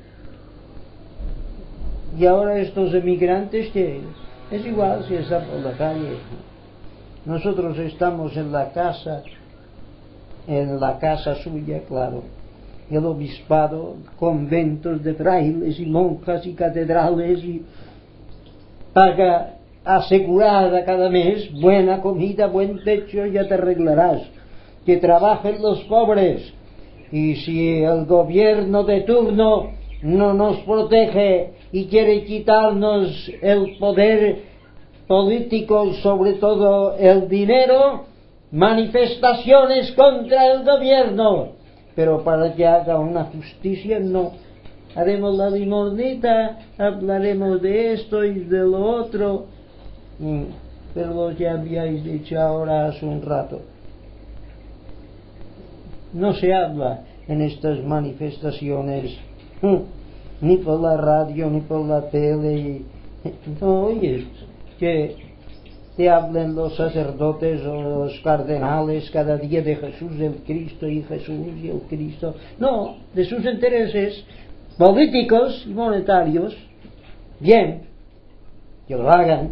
Y ahora estos emigrantes, que es igual si están por la calle. Nosotros estamos en la casa, en la casa suya, claro. El obispado, conventos de frailes y monjas y catedrales, y paga asegurada cada mes, buena comida, buen techo, ya te arreglarás. Que trabajen los pobres. Y si el gobierno de turno no nos protege y quiere quitarnos el poder político, sobre todo el dinero, manifestaciones contra el gobierno. Pero para que haga una justicia, no. Haremos la limosnita, hablaremos de esto y de lo otro, pero lo que habíais dicho ahora hace un rato. No se habla en estas manifestaciones, ni por la radio, ni por la tele. No oyes que te hablen los sacerdotes o los cardenales cada día de Jesús el Cristo y Jesús y el Cristo. No, de sus intereses políticos y monetarios. Bien, que lo hagan,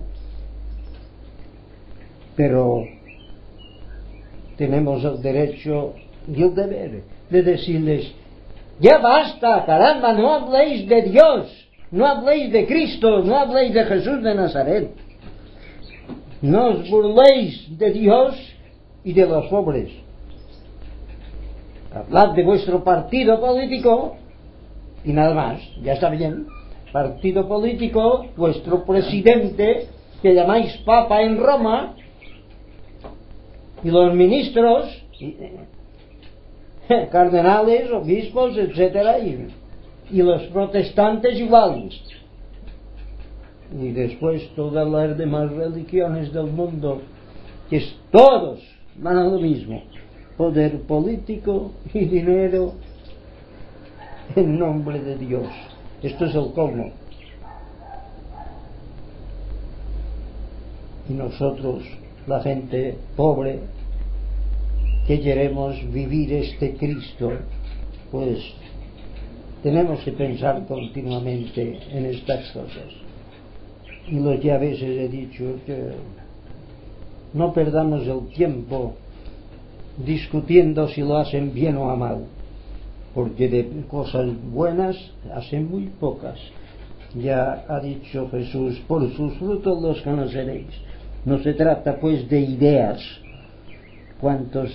pero tenemos el derecho y el deber de decirles: ya basta, caramba, no habléis de Dios, no habléis de Cristo, no habléis de Jesús de Nazaret. No os burléis de Dios y de los pobres. Hablad de vuestro partido político y nada más, ya está bien. Partido político, vuestro presidente, que llamáis Papa en Roma, y los ministros, y, eh, cardenales, obispos, etcétera, y, y los protestantes igual. Y después todas las demás religiones del mundo, que es, todos van a lo mismo: poder político y dinero en nombre de Dios. Esto es el colmo. Y nosotros, la gente pobre, que queremos vivir este Cristo, pues tenemos que pensar continuamente en estas cosas. Y lo que a veces he dicho, que no perdamos el tiempo discutiendo si lo hacen bien o a mal, porque de cosas buenas hacen muy pocas. Ya ha dicho Jesús: por sus frutos los conoceréis. No se trata pues de ideas. Cuantos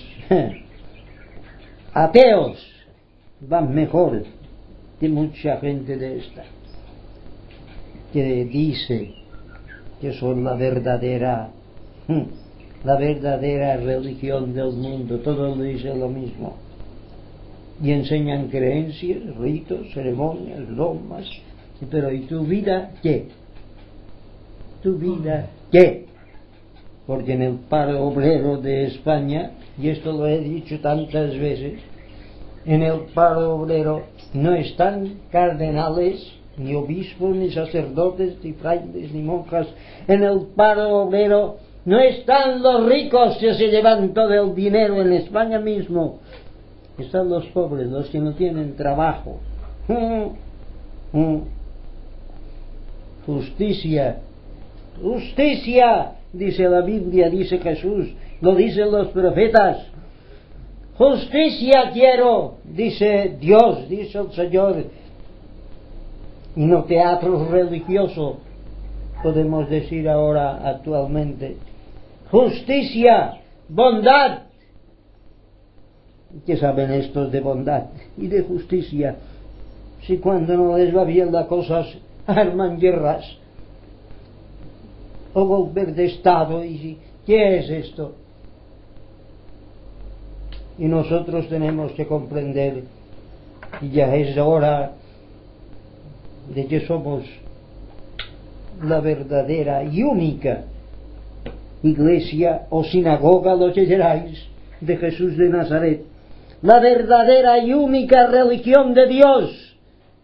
ateos van mejor que mucha gente de esta, que dice que son la verdadera la verdadera religión del mundo. Todos dicen lo mismo y enseñan creencias, ritos, ceremonias, dogmas. Pero ¿y tu vida qué? ¿Tu vida qué? Porque en el paro obrero de España, y esto lo he dicho tantas veces, en el paro obrero no están cardenales, ni obispos, ni sacerdotes, ni frailes, ni monjas. En el paro obrero no están los ricos que se llevan todo el dinero en España mismo. Están los pobres, los que no tienen trabajo. Justicia, justicia, dice la Biblia, dice Jesús, lo dicen los profetas. Justicia quiero, dice Dios, dice el Señor. Y no teatro religioso, podemos decir ahora actualmente. Justicia, bondad. ¿Qué saben estos de bondad y de justicia? Si cuando no les va bien las cosas arman guerras o golpe de Estado. ¿Y qué es esto? Y nosotros tenemos que comprender, y ya es hora de que somos la verdadera y única iglesia o sinagoga, lo que queráis, de Jesús de Nazaret, la verdadera y única religión de Dios,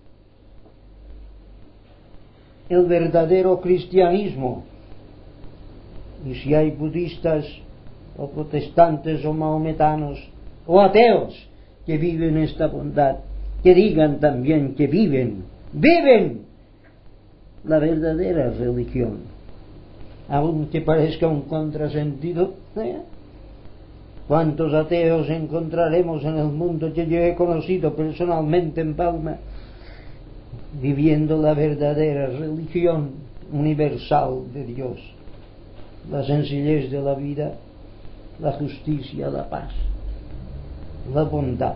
el verdadero cristianismo. Y si hay budistas o protestantes o mahometanos o ateos que viven esta bondad, que digan también que viven, viven la verdadera religión, aunque parezca un contrasentido. ¿eh? ¿Cuántos ateos encontraremos en el mundo que yo he conocido personalmente en Palma, viviendo la verdadera religión universal de Dios, la sencillez de la vida, la justicia, la paz, la bondad?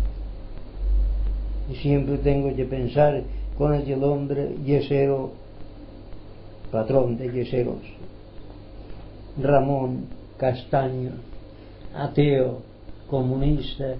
Y siempre tengo que pensar con aquel hombre yesero, patrón de yeseros, Ramón Castaño, ateo, comunista,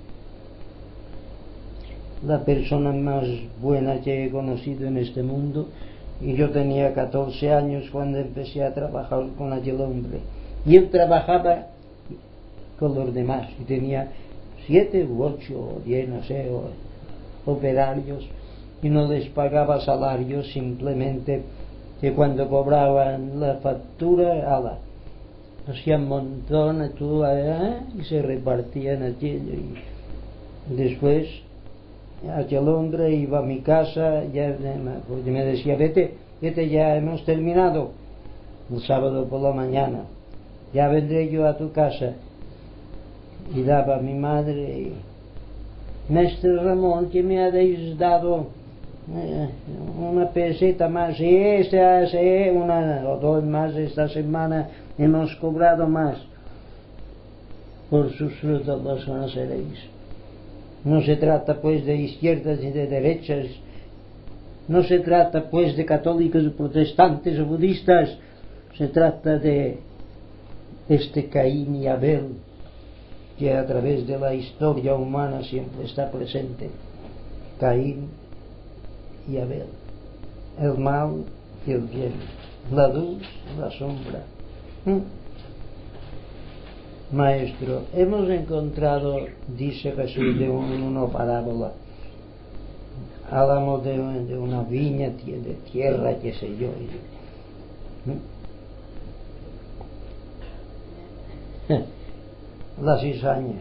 la persona más buena que he conocido en este mundo. Y yo tenía catorce años cuando empecé a trabajar con aquel hombre, y él trabajaba con los demás y tenía siete u ocho o diez, no sé, operarios, y no les pagaba salarios, simplemente que cuando cobraban la factura, ala, hacían montón tú, ¿eh? y se repartían aquello. Y después aquel hombre iba a mi casa, ya, porque me decía, vete, vete, ya hemos terminado el sábado por la mañana, ya vendré yo a tu casa. Y daba a mi madre: Mestre Ramón, que me habéis dado eh, una peseta más, y esta, sí, una o dos más esta semana, hemos cobrado más. Por sus frutos los conoceréis. No se trata pues de izquierdas y de derechas, no se trata pues de católicos, protestantes o budistas, se trata de este Caín y Abel, que a través de la historia humana siempre está presente. Caín y Abel, el mal y el bien, la luz y la sombra. ¿Mm? Maestro, hemos encontrado, dice Jesús de un, una parábola, hablamos de, de una viña de tierra, qué sé yo. La cizaña,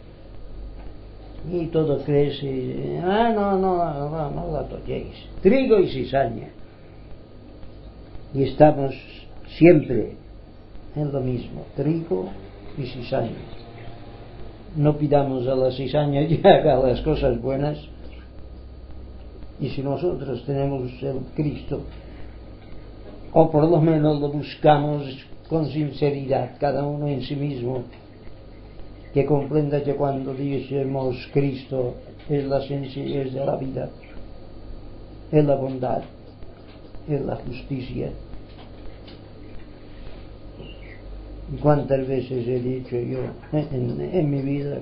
y todo crece. Ah, no, no, no, no la toquéis. Trigo y cizaña, y estamos siempre en lo mismo, trigo y cizaña. No pidamos a la cizaña que haga las cosas buenas, y si nosotros tenemos el Cristo, o por lo menos lo buscamos con sinceridad, cada uno en sí mismo, que comprenda que cuando decimos Cristo es la sencillez de la vida, es la bondad, es la justicia. ¿Cuántas veces he dicho yo en, en mi vida?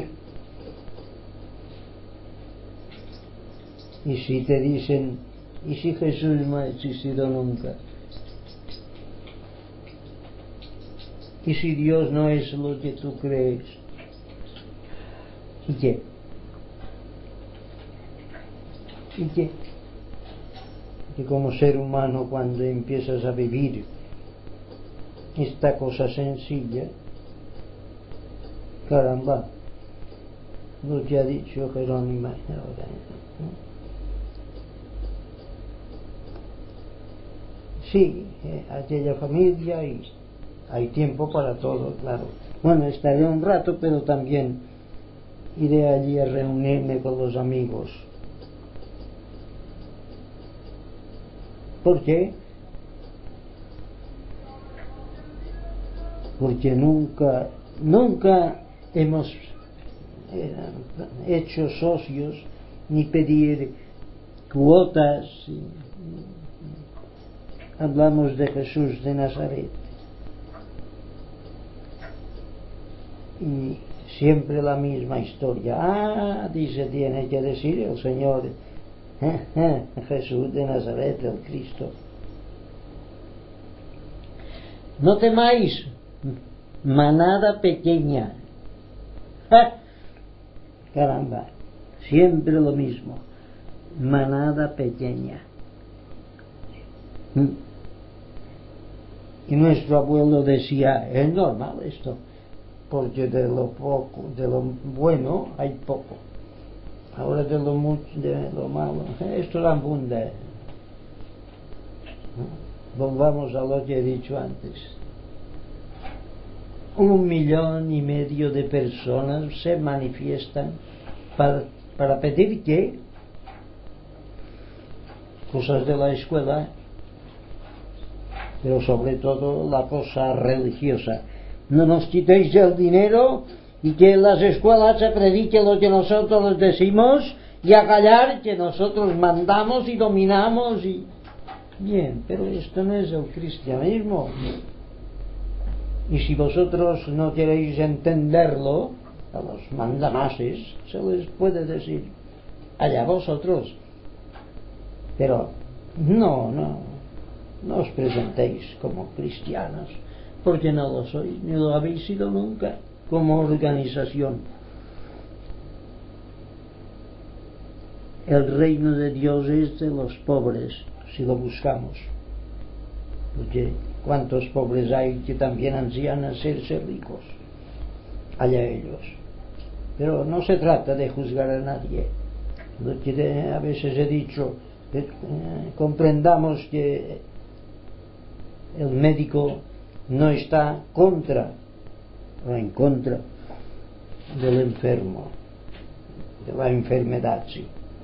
Y si te dicen, ¿y si Jesús no ha existido nunca? ¿Y si Dios no es lo que tú crees? ¿Y qué? ¿Y qué? Que como ser humano, cuando empiezas a vivir esta cosa sencilla, caramba, lo que ha dicho Jerónimo ahora, ¿no? Sí, eh, aquella familia y hay tiempo para todo, claro. Bueno, estaré un rato, pero también iré allí a reunirme con los amigos. ¿Por qué? Porque nunca, nunca hemos eh, hecho socios ni pedir cuotas. Hablamos de Jesús de Nazaret. Y siempre la misma historia. Ah, dice, tiene que decir el Señor, eh, eh, Jesús de Nazaret, el Cristo. No temáis, manada pequeña. ¡Ja! Caramba, siempre lo mismo. Manada pequeña. Y nuestro abuelo decía, es normal esto, porque de lo poco, de lo bueno hay poco. Ahora de lo mucho, de lo malo, esto abunda. Volvamos a lo que he dicho antes. Un millón y medio de personas se manifiestan para, para pedir que cosas de la escuela, pero sobre todo la cosa religiosa. No nos quitéis el dinero y que en las escuelas se predique lo que nosotros les decimos y a callar que nosotros mandamos y dominamos y... Bien, pero esto no es el cristianismo. Y si vosotros no queréis entenderlo, a los mandamases se les puede decir, allá vosotros. Pero no, no, no os presentéis como cristianos, porque no lo sois, ni lo habéis sido nunca como organización. El reino de Dios es de los pobres, si lo buscamos, porque cuántos pobres hay que también ansían hacerse ricos, allá ellos. Pero no se trata de juzgar a nadie. Lo que a veces he dicho, que, eh, comprendamos que el médico no está contra o en contra del enfermo, de la enfermedad, sí.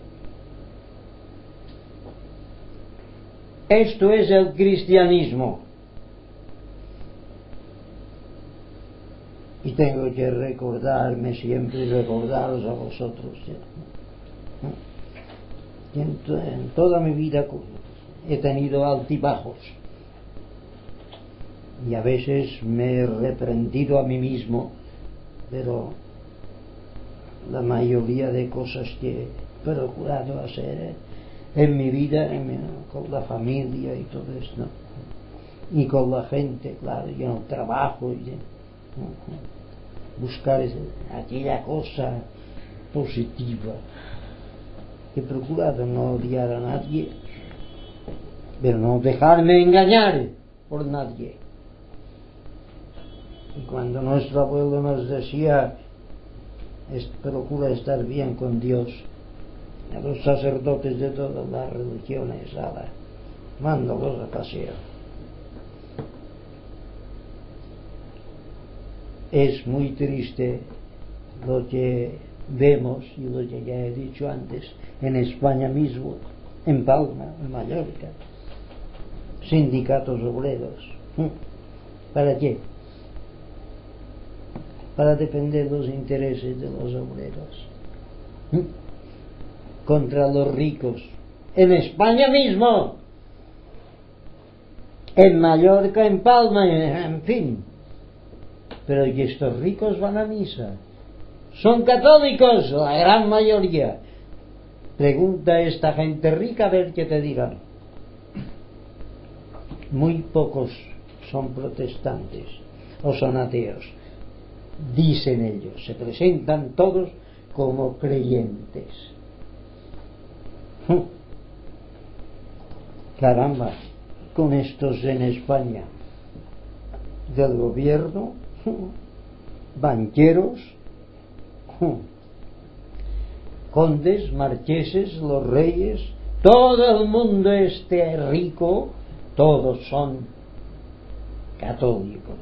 Esto es el cristianismo. Y tengo que recordarme siempre y recordaros a vosotros. En, to- en toda mi vida he tenido altibajos. Y a veces me he reprendido a mí mismo, pero la mayoría de cosas que he procurado hacer en mi vida, en mi, con la familia y todo esto, y con la gente, claro, y en el trabajo, y en, buscar aquella cosa positiva. He procurado no odiar a nadie, pero no dejarme engañar por nadie. Y cuando nuestro abuelo nos decía, es, procura estar bien con Dios, a los sacerdotes de todas las religiones, ala, mándalos a paseo. Es muy triste lo que vemos y lo que ya he dicho antes en España mismo, en Palma, en Mallorca, sindicatos obreros. ¿Para qué? Para defender los intereses de los obreros contra los ricos en España mismo, en Mallorca, en Palma, en fin. Pero y estos ricos van a misa, son católicos, la gran mayoría. Pregunta a esta gente rica a ver qué te dirán. Muy pocos son protestantes o son ateos, dicen ellos, se presentan todos como creyentes. Caramba, con estos en España del gobierno, banqueros, condes, marqueses, los reyes, todo el mundo este rico, todos son católicos.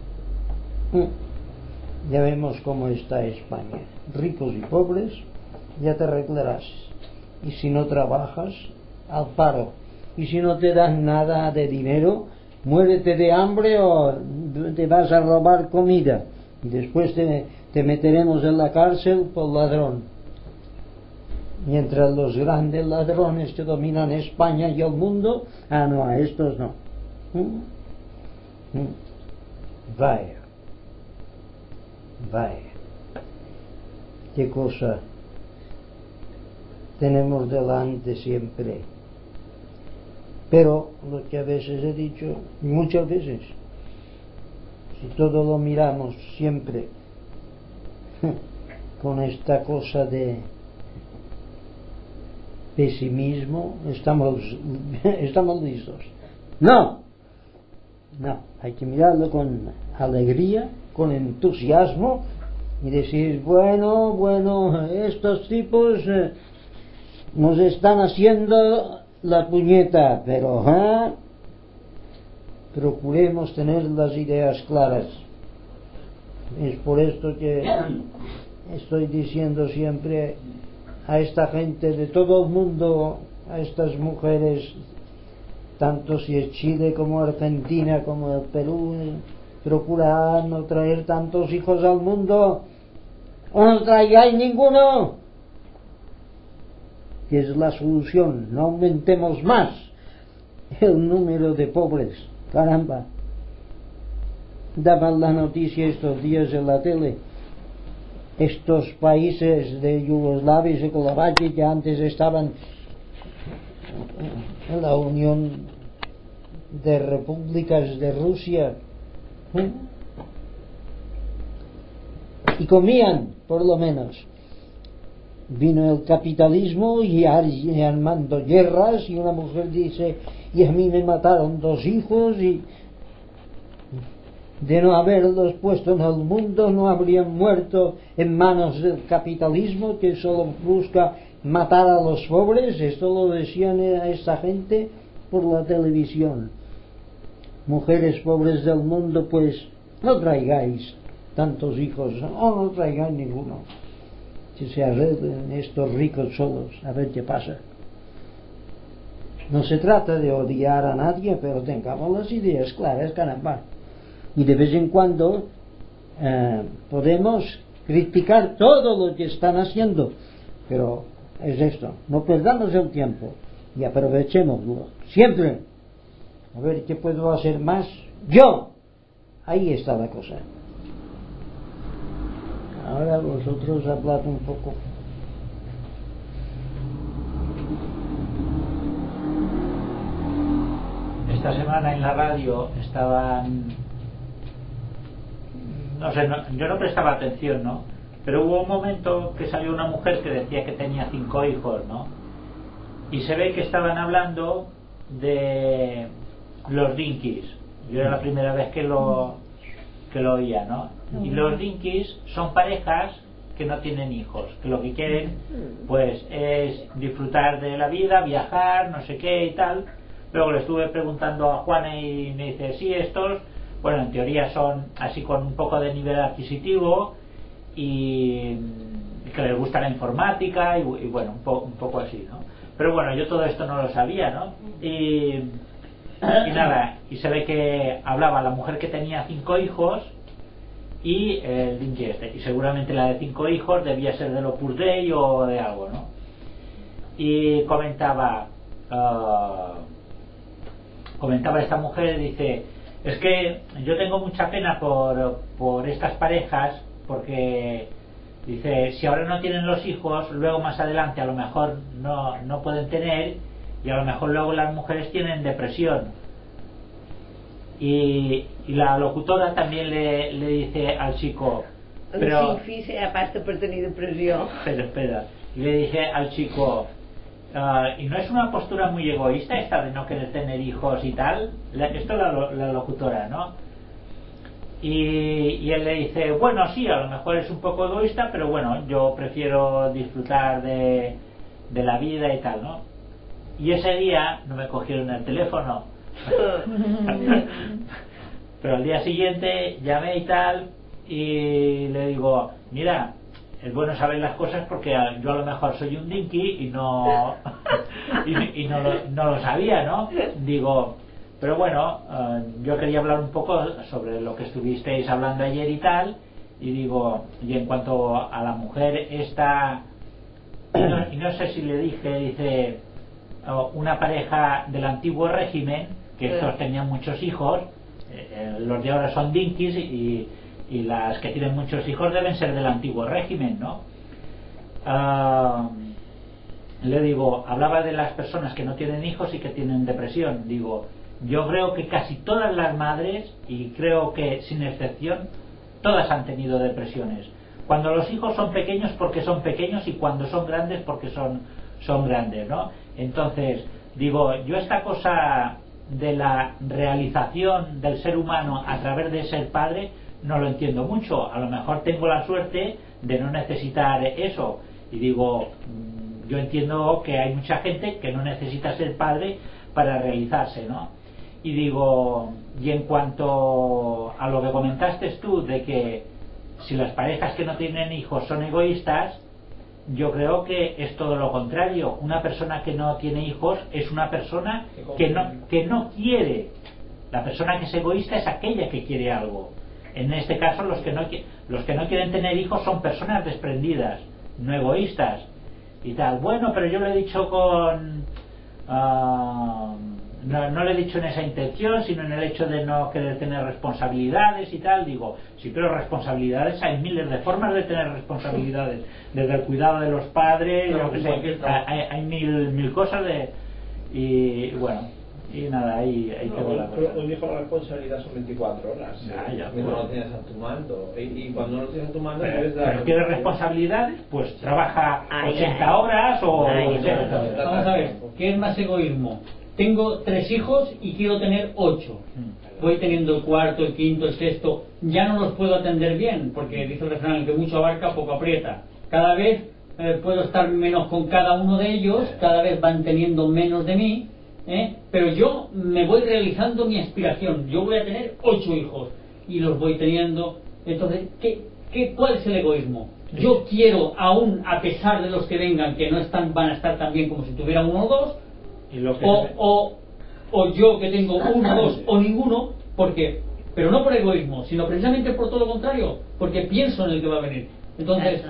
Ya vemos cómo está España, ricos y pobres, ya te arreglarás, y si no trabajas, al paro, y si no te dan nada de dinero, muérete de hambre o te vas a robar comida, y después te, te meteremos en la cárcel por ladrón. Mientras los grandes ladrones que dominan España y el mundo, ah no, a estos no. Vaya, vaya, qué cosa tenemos delante siempre. Pero lo que a veces he dicho, muchas veces, si todo lo miramos siempre con esta cosa de pesimismo, estamos, estamos listos. No, no, hay que mirarlo con alegría, con entusiasmo y decir, bueno, bueno, estos tipos eh, nos están haciendo la puñeta, pero ¿eh? procuremos tener las ideas claras. Es por esto que estoy diciendo siempre a esta gente de todo el mundo, a estas mujeres, tanto si es Chile como Argentina como el Perú, procurad no traer tantos hijos al mundo, o no traigáis ninguno, que es la solución. No aumentemos más el número de pobres. Caramba, daban la noticia estos días en la tele, estos países de Yugoslavia y Checoslovaquia que antes estaban en la Unión de Repúblicas de Rusia, ¿eh? y comían, por lo menos. Vino el capitalismo y armando guerras, y una mujer dice, y a mí me mataron dos hijos, y de no haberlos puesto en el mundo no habrían muerto en manos del capitalismo que solo busca matar a los pobres. Esto lo decían a esta gente por la televisión. Mujeres pobres del mundo, pues no traigáis tantos hijos, o no traigáis ninguno, que se arreglen estos ricos solos, a ver qué pasa. No se trata de odiar a nadie, pero tengamos las ideas claras, caramba. Y de vez en cuando eh, podemos criticar todo lo que están haciendo, pero es esto, no perdamos el tiempo y aprovechémoslo siempre. A ver qué puedo hacer más yo. Ahí está la cosa. Ahora vosotros hablad un poco. Esta semana en la radio estaban, no sé, no, yo no prestaba atención, ¿no? Pero hubo un momento que salió una mujer que decía que tenía cinco hijos, ¿no? Y se ve que estaban hablando de los dinkies. Yo era la primera vez que lo que lo oía, ¿no? Y los dinkies son parejas que no tienen hijos, que lo que quieren pues es disfrutar de la vida, viajar, no sé qué y tal. Luego le estuve preguntando a Juana y me dice, sí, estos, bueno, en teoría son así con un poco de nivel adquisitivo y que les gusta la informática y, y bueno, un, po, un poco así, ¿no? Pero bueno, yo todo esto no lo sabía, ¿no? Y, y nada, y se ve que hablaba la mujer que tenía cinco hijos y el dinky este, y seguramente la de cinco hijos debía ser del Opus Dei o de algo, ¿no? Y comentaba uh, comentaba esta mujer, dice, es que yo tengo mucha pena por, por estas parejas, porque dice, si ahora no tienen los hijos, luego más adelante a lo mejor no, no pueden tener, y a lo mejor luego las mujeres tienen depresión. Y, y la locutora también le, le dice al chico, pero sí, sí, aparte por tener depresión. Espera, espera. Y le dije al chico, uh, ¿y no es una postura muy egoísta esta de no querer tener hijos y tal? La, esto la, la locutora, ¿no? Y, y él le dice, bueno, sí, a lo mejor es un poco egoísta, pero bueno, yo prefiero disfrutar de, de la vida y tal, ¿no? Y ese día no me cogieron el teléfono. Pero al día siguiente llamé y tal, y le digo, mira, es bueno saber las cosas porque yo a lo mejor soy un dinky y no y, y no, lo, no lo sabía, ¿no? Digo, pero bueno, uh, yo quería hablar un poco sobre lo que estuvisteis hablando ayer y tal, y digo, y en cuanto a la mujer esta, y no, y no sé si le dije, dice, uh, una pareja del antiguo régimen, que estos tenían muchos hijos, eh, los de ahora son dinkies y, y las que tienen muchos hijos deben ser del antiguo régimen, ¿no? Uh, le digo, hablaba de las personas que no tienen hijos y que tienen depresión. Digo, yo creo que casi todas las madres, y creo que sin excepción, todas han tenido depresiones. Cuando los hijos son pequeños porque son pequeños, y cuando son grandes porque son, son grandes, ¿no? Entonces, digo, yo esta cosa de la realización del ser humano a través de ser padre no lo entiendo mucho. A lo mejor tengo la suerte de no necesitar eso, y digo, yo entiendo que hay mucha gente que no necesita ser padre para realizarse, ¿no? Y digo, y en cuanto a lo que comentaste tú de que si las parejas que no tienen hijos son egoístas, yo creo que es todo lo contrario. Una persona que no tiene hijos es una persona que no, que no quiere. La persona que es egoísta es aquella que quiere algo. En este caso, los que no, los que no quieren tener hijos son personas desprendidas, no egoístas y tal. Bueno, pero yo lo he dicho con uh, no, no lo he dicho en esa intención, sino en el hecho de no querer tener responsabilidades y tal. Digo, sí, pero responsabilidades, hay miles de formas de tener responsabilidades, desde el cuidado de los padres, yo que sé, hay, hay mil, mil cosas de, y bueno, y nada, ahí, ahí no, quedó la cosa. Un hijo, la responsabilidad son veinticuatro horas, ya, ya, mientras pues. no tienes a tu mando, y, y cuando no lo tienes a tu mando, pero, debes dar. pero quieres responsabilidad, pues trabaja ay, ochenta ay. horas o Ay, lo que sea. no. Vamos a ver, ¿qué es más egoísmo? Tengo tres hijos y quiero tener ocho. Voy teniendo el cuarto, el quinto, el sexto. Ya no los puedo atender bien, porque dice el refrán, el que mucho abarca, poco aprieta. Cada vez eh, puedo estar menos con cada uno de ellos, cada vez van teniendo menos de mí, ¿eh? Pero yo me voy realizando mi aspiración. Yo voy a tener ocho hijos y los voy teniendo. Entonces, ¿qué, qué, ¿cuál es el egoísmo? Yo quiero, aún a pesar de los que vengan, que no están, van a estar tan bien como si tuviera uno o dos, Y lo que o, o, o yo que tengo uno, dos o ninguno, porque, pero no por egoísmo, sino precisamente por todo lo contrario, porque pienso en el que va a venir. Entonces,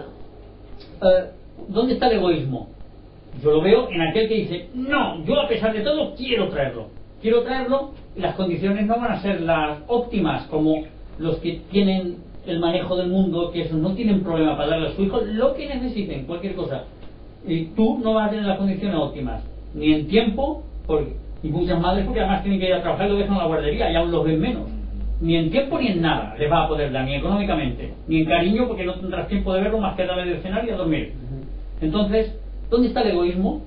eh, ¿dónde está el egoísmo? Yo lo veo en aquel que dice, no, yo a pesar de todo quiero traerlo, quiero traerlo, y las condiciones no van a ser las óptimas, como los que tienen el manejo del mundo, que esos no tienen problema para darle a su hijo lo que necesiten, cualquier cosa, y tú no vas a tener las condiciones óptimas, ni en tiempo, porque, y muchas madres porque además tienen que ir a trabajar y lo dejan en la guardería y aún los ven menos, ni en tiempo ni en nada les va a poder dar, ni económicamente, ni en cariño, porque no tendrás tiempo de verlo más que darle de cenar y a dormir. Entonces, ¿dónde está el egoísmo?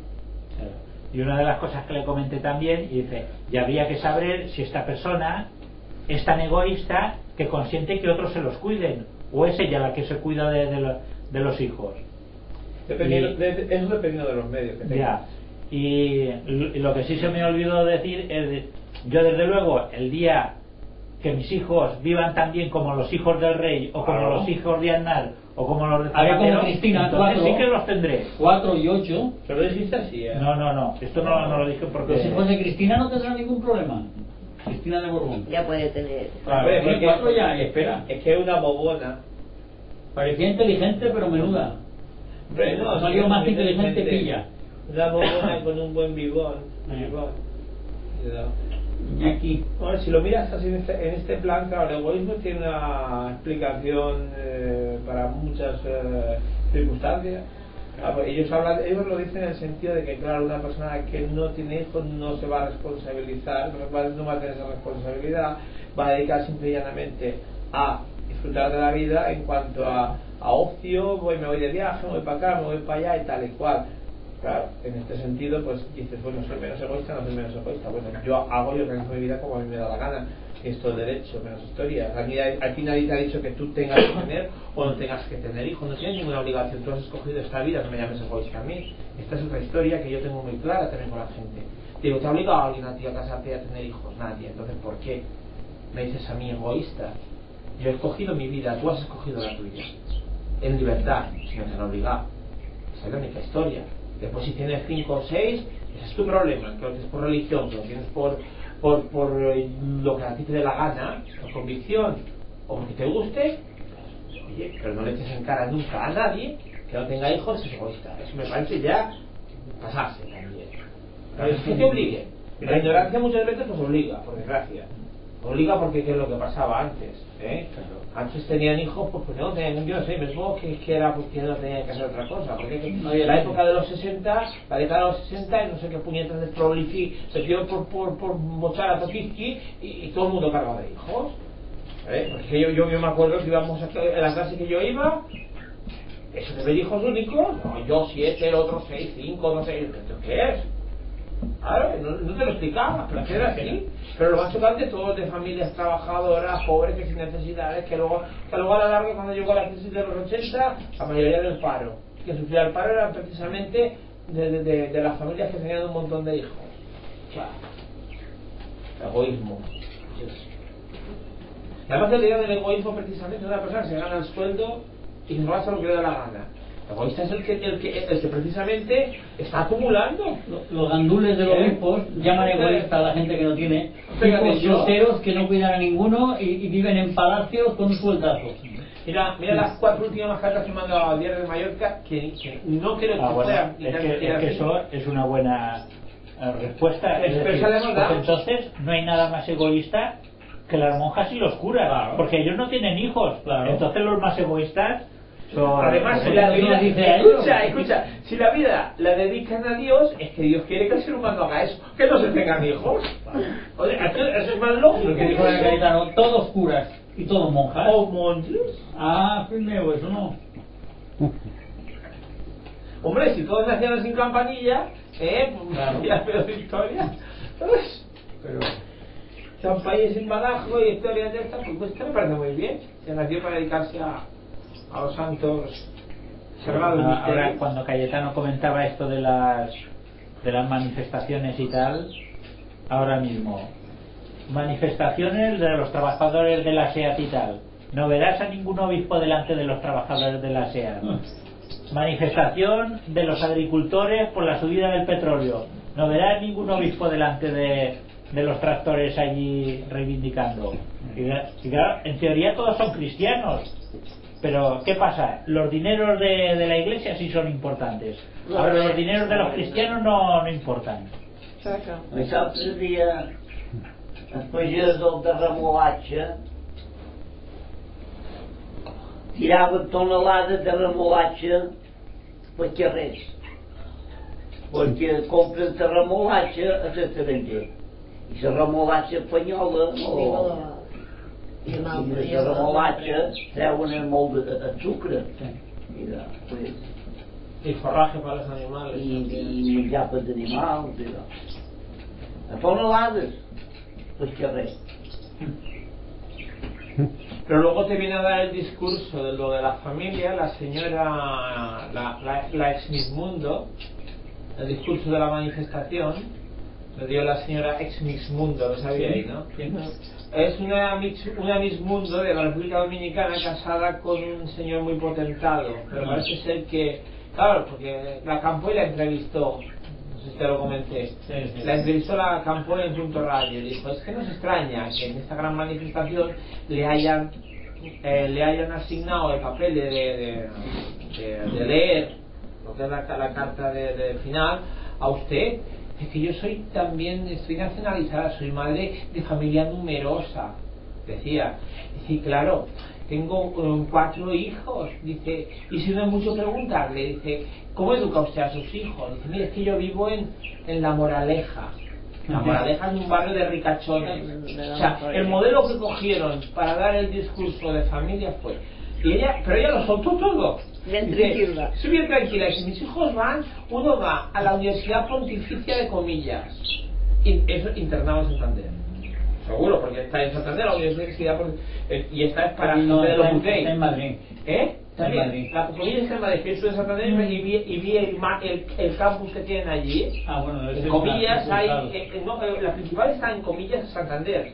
Y una de las cosas que le comenté también, y dice, y habría que saber si esta persona es tan egoísta que consiente que otros se los cuiden, o es ella la que se cuida de, de, lo, de los hijos. Dependiendo, Y, de, eso dependiendo de los medios que tengas. ya. Y lo que sí se me olvidó decir es de, yo desde luego el día que mis hijos vivan tan bien como los hijos del rey, o como Claro. los hijos de Aznar, o como los de Haré como Zapatero, Cristina, entonces cuatro. sí que los tendré. Cuatro y ocho. Pero lo dijiste así, ¿eh? No, no, no, esto no, no lo dije porque Los hijos de Cristina no tendrán ningún problema. Cristina de Borbón. Ya puede tener. Claro, Hombre, tiene porque- cuatro ya, y espera. Es que es una bobona. Parecía inteligente, pero menuda. Hombre, no, Salió sí, más sí, inteligente sí. pilla. Una bobona con un buen bigón. Eh. bigón. Cuidado. Iñaki. Bueno, si lo miras así en este, en este plan, claro, el egoísmo tiene una explicación eh, para muchas eh, circunstancias. Ah, pues ellos hablan, ellos lo dicen en el sentido de que, claro, una persona que no tiene hijos no se va a responsabilizar, no va, no va a tener esa responsabilidad, va a dedicar simple y llanamente a disfrutar de la vida en cuanto a, a ocio, voy, me voy de viaje, me voy para acá, me voy para allá y tal y cual. Claro, en este sentido, pues dices, bueno, soy menos egoísta, no soy menos egoísta. Bueno, yo hago y organizo mi vida como a mí me da la gana. Esto es derecho, menos historia. Aquí, aquí nadie te ha dicho que tú tengas que tener o no tengas que tener hijos. No tienes ninguna obligación. Tú has escogido esta vida, no me llames egoísta a mí. Esta es otra historia que yo tengo muy clara también con la gente. Digo, ¿te ha obligado a alguien a ti a casarte y a tener hijos? Nadie. Entonces, ¿por qué? me dices a mí egoísta. Yo he escogido mi vida, tú has escogido la tuya. En libertad, sin ser obligado. Esa es la única historia. Después si tienes cinco o seis, ese es tu problema, que lo tienes por religión, que lo tienes por, por, por lo que a ti te dé la gana, por convicción, o porque te guste. Oye, pero no le eches en cara nunca a nadie que no tenga hijos, es egoísta. Eso me parece ya pasarse también. Pero es que te obligue. La ignorancia muchas veces nos obliga, por desgracia. Obliga porque qué es lo que pasaba antes, ¿eh? Antes tenían hijos, pues, pues no tenían, yo no sé, me supongo que, que era porque no tenían que hacer otra cosa, porque en la época de los sesenta, la década de los sesenta, y no sé qué puñetas de prolifi se dio por, por, por mochar a Tokiski y, y todo el mundo cargaba de hijos, ¿eh? Porque yo, yo, yo me acuerdo que íbamos a, en la clase que yo iba, eso de ver hijos únicos, no, yo siete, el otro seis, cinco, no sé, ¿esto qué es? Claro, no, no te lo explicaba, pero era así. Pero lo más chocante, todos de familias trabajadoras, pobres, que sin necesidades, que luego, que luego a la larga, cuando llegó la crisis de los ochenta, la mayoría del paro, que sufría el paro eran precisamente de, de, de, de las familias que tenían un montón de hijos. Claro. Egoísmo. Y además el idea del egoísmo precisamente de una persona que se gana el sueldo y que no hace lo que le da la gana. El egoísta es el que, el que, el que precisamente está acumulando. Los gandules de los obispos llaman egoísta a la gente que no tiene, tipos groseros que no cuidan a ninguno y, y viven en palacios con un sueldazo. Mira, mira las cuatro últimas cartas que me han dado al diario de Mallorca, que, que no creo que ah, bueno, fueran. Es que, es que eso es una buena eh, respuesta. Es decir, pues entonces no hay nada más egoísta que las monjas y los curas, claro. Porque ellos no tienen hijos, claro. Entonces los más egoístas son... Además, si la vida, escucha, escucha, si la vida la dedican a Dios, es que Dios quiere que el ser humano haga eso, que no se tengan hijos. O sea, eso es más lógico que dijo el Cayetano, todos curas y todos monjas. O monjes. Ah, primero, eso no. Hombre, si todos nacieron sin campanilla, eh, pues claro. Ya peor historia. ¿Sabes? Pero champaña sin badajo y historias de estas, pues esto me parece muy bien. Se nació para dedicarse a, a los santos sagrados. Ahora, ahora cuando Cayetano comentaba esto de las de las manifestaciones y tal, ahora mismo manifestaciones de los trabajadores de la SEAT y tal, no verás a ningún obispo delante de los trabajadores de la SEAT. Manifestación de los agricultores por la subida del petróleo, no verás ningún obispo delante de, de los tractores allí reivindicando. Y, y claro, en teoría todos son cristianos, pero ¿qué pasa? Los dineros de, de la iglesia sí son importantes, ahora los dineros de los cristianos no, no importan. Mas sabe que havia depois da remolacha, tirava toneladas de remolacha para Carreira, porque compra-se remolacha a se vender. Isso é remolacha espanhola, ou e a remolacha é um molde de açúcar, y forraje para los animales, e milhar para os animais, a toneladas para Carreira. Pero luego te viene a dar el discurso de lo de la familia, la señora, la, la, la ex Miss Mundo, el discurso de la manifestación, lo dio la señora ex Miss Mundo, lo sabíais, ¿no? Es una, una Miss Mundo de la República Dominicana casada con un señor muy potentado, pero parece ser que, claro, porque la Campoy la entrevistó. No sé si te lo comenté. Sí, sí. La entrevistó la Campoy en Punto Radio y dijo, es que nos extraña que en esta gran manifestación le hayan eh, le hayan asignado el papel de, de, de, de, de leer lo que es la, la carta de, de final a usted. Es que yo soy también, estoy nacionalizada, soy madre de familia numerosa, decía. Sí, claro, tengo um, cuatro hijos, dice, y si no es mucho preguntarle, dice, ¿cómo educa usted a sus hijos? Dice, mire, es que yo vivo en, en La Moraleja. La Moraleja es un barrio de ricachones. O sea, el modelo que cogieron para dar el discurso de familia fue, y ella, pero ella lo soltó todo. Bien tranquila. Soy bien tranquila. Y si mis hijos van, uno va a la Universidad Pontificia de Comillas, y eso internado en Santander. Seguro, porque está en Santander, la Universidad Pontificia, y esta es para no, de los está, Buquey. está en Madrid. ¿Eh? También. Madrid. La Comillas está en Madrid, yo soy de Santander mm. y vi, y vi el, el, el campus que tienen allí. Ah, bueno, en Comillas hay, eh, no, la principal está en Comillas, Santander.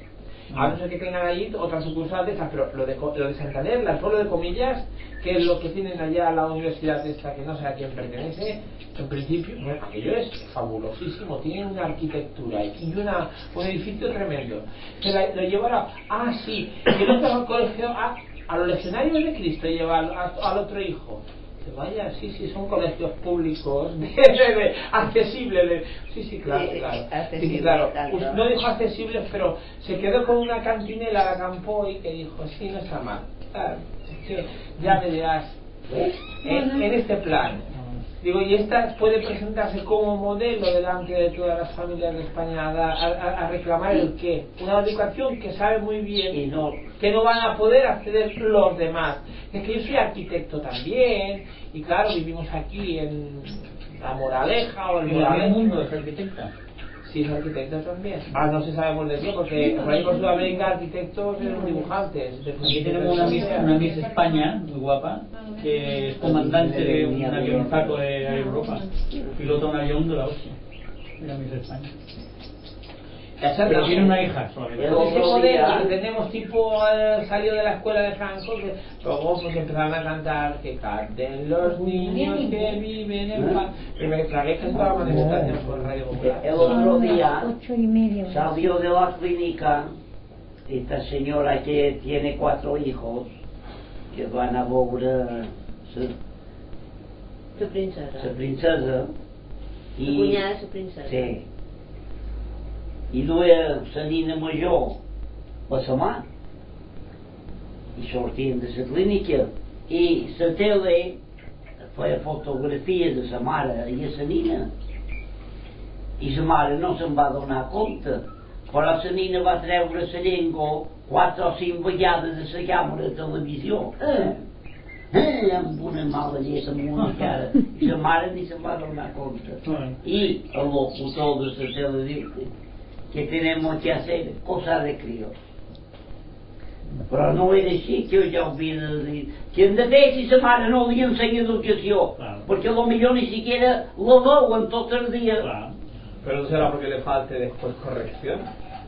a no ser que tengan allí otra sucursal de esas, pero lo de, lo de Santander, el pueblo de Comillas, que es lo que tienen allá la universidad esta, que no sé a quién pertenece, en principio, bueno, aquello es fabulosísimo, tienen una arquitectura y una, un edificio tremendo. Se la, lo llevaron, ah sí, y el otro al colegio, a, a los legionarios de Cristo lleva al, al otro hijo. Vaya, sí, sí, son colegios públicos, de, de, de, accesibles. De, sí, sí, claro, Sí, claro. accesible, Sí, sí, claro. claro. Pues no dijo accesibles, pero se quedó con una cantinela, la Campoy, que dijo, sí, no está mal. Claro, es que ya me dirás, en, en este plan. Digo, y esta puede presentarse como modelo delante de todas las familias de España a, a, a reclamar el qué. Una educación que sabe muy bien Y no, que no van a poder acceder los demás. Es que yo soy arquitecto también, y claro, vivimos aquí en La Moraleja o el el mundo es arquitecta. Sí, es arquitecto también. Ah, no se sabe por de qué, porque por ahí por Sudamérica arquitectos eran dibujantes. Aquí tenemos una Miss, una Miss España, muy guapa, que es comandante de un avión saco de Europa. Pilota un avión de la hostia. Una Miss España. Pero tiene una hija solamente. El Ese otro modelo día- que tenemos tipo eh, salió de la escuela de Franco, que luego pues empezaron a cantar que canten los niños que viven en paz. Y me tragué que toda la manifestación por Radio Popular. el otro día Ocho y medio. salió de la clínica esta señora que tiene cuatro hijos que van a ver su, Su princesa. su princesa Su y cuñada es su princesa. sí, y luego la nina mayor va a tomar y sortiendo de esa clínica y se tele fue a fotografía de Samara y esa nina y Samara não se va a dar conta para essa nina vai trazer o braçarengo quatro ou cinco bajadas dessa câmara de televisão ah, ah, uma mala dessa música e Samara nem se vai dar conta e a locutor dessa televisão que temos que fazer coisas de crioulo. Pero não é assim que eu já ouvi dizer que ainda vez e Samara não iam sem educação, Claro. porque lo melhor nem sequer lavou en todo el día. Claro. Pero no será porque le falte después corrección.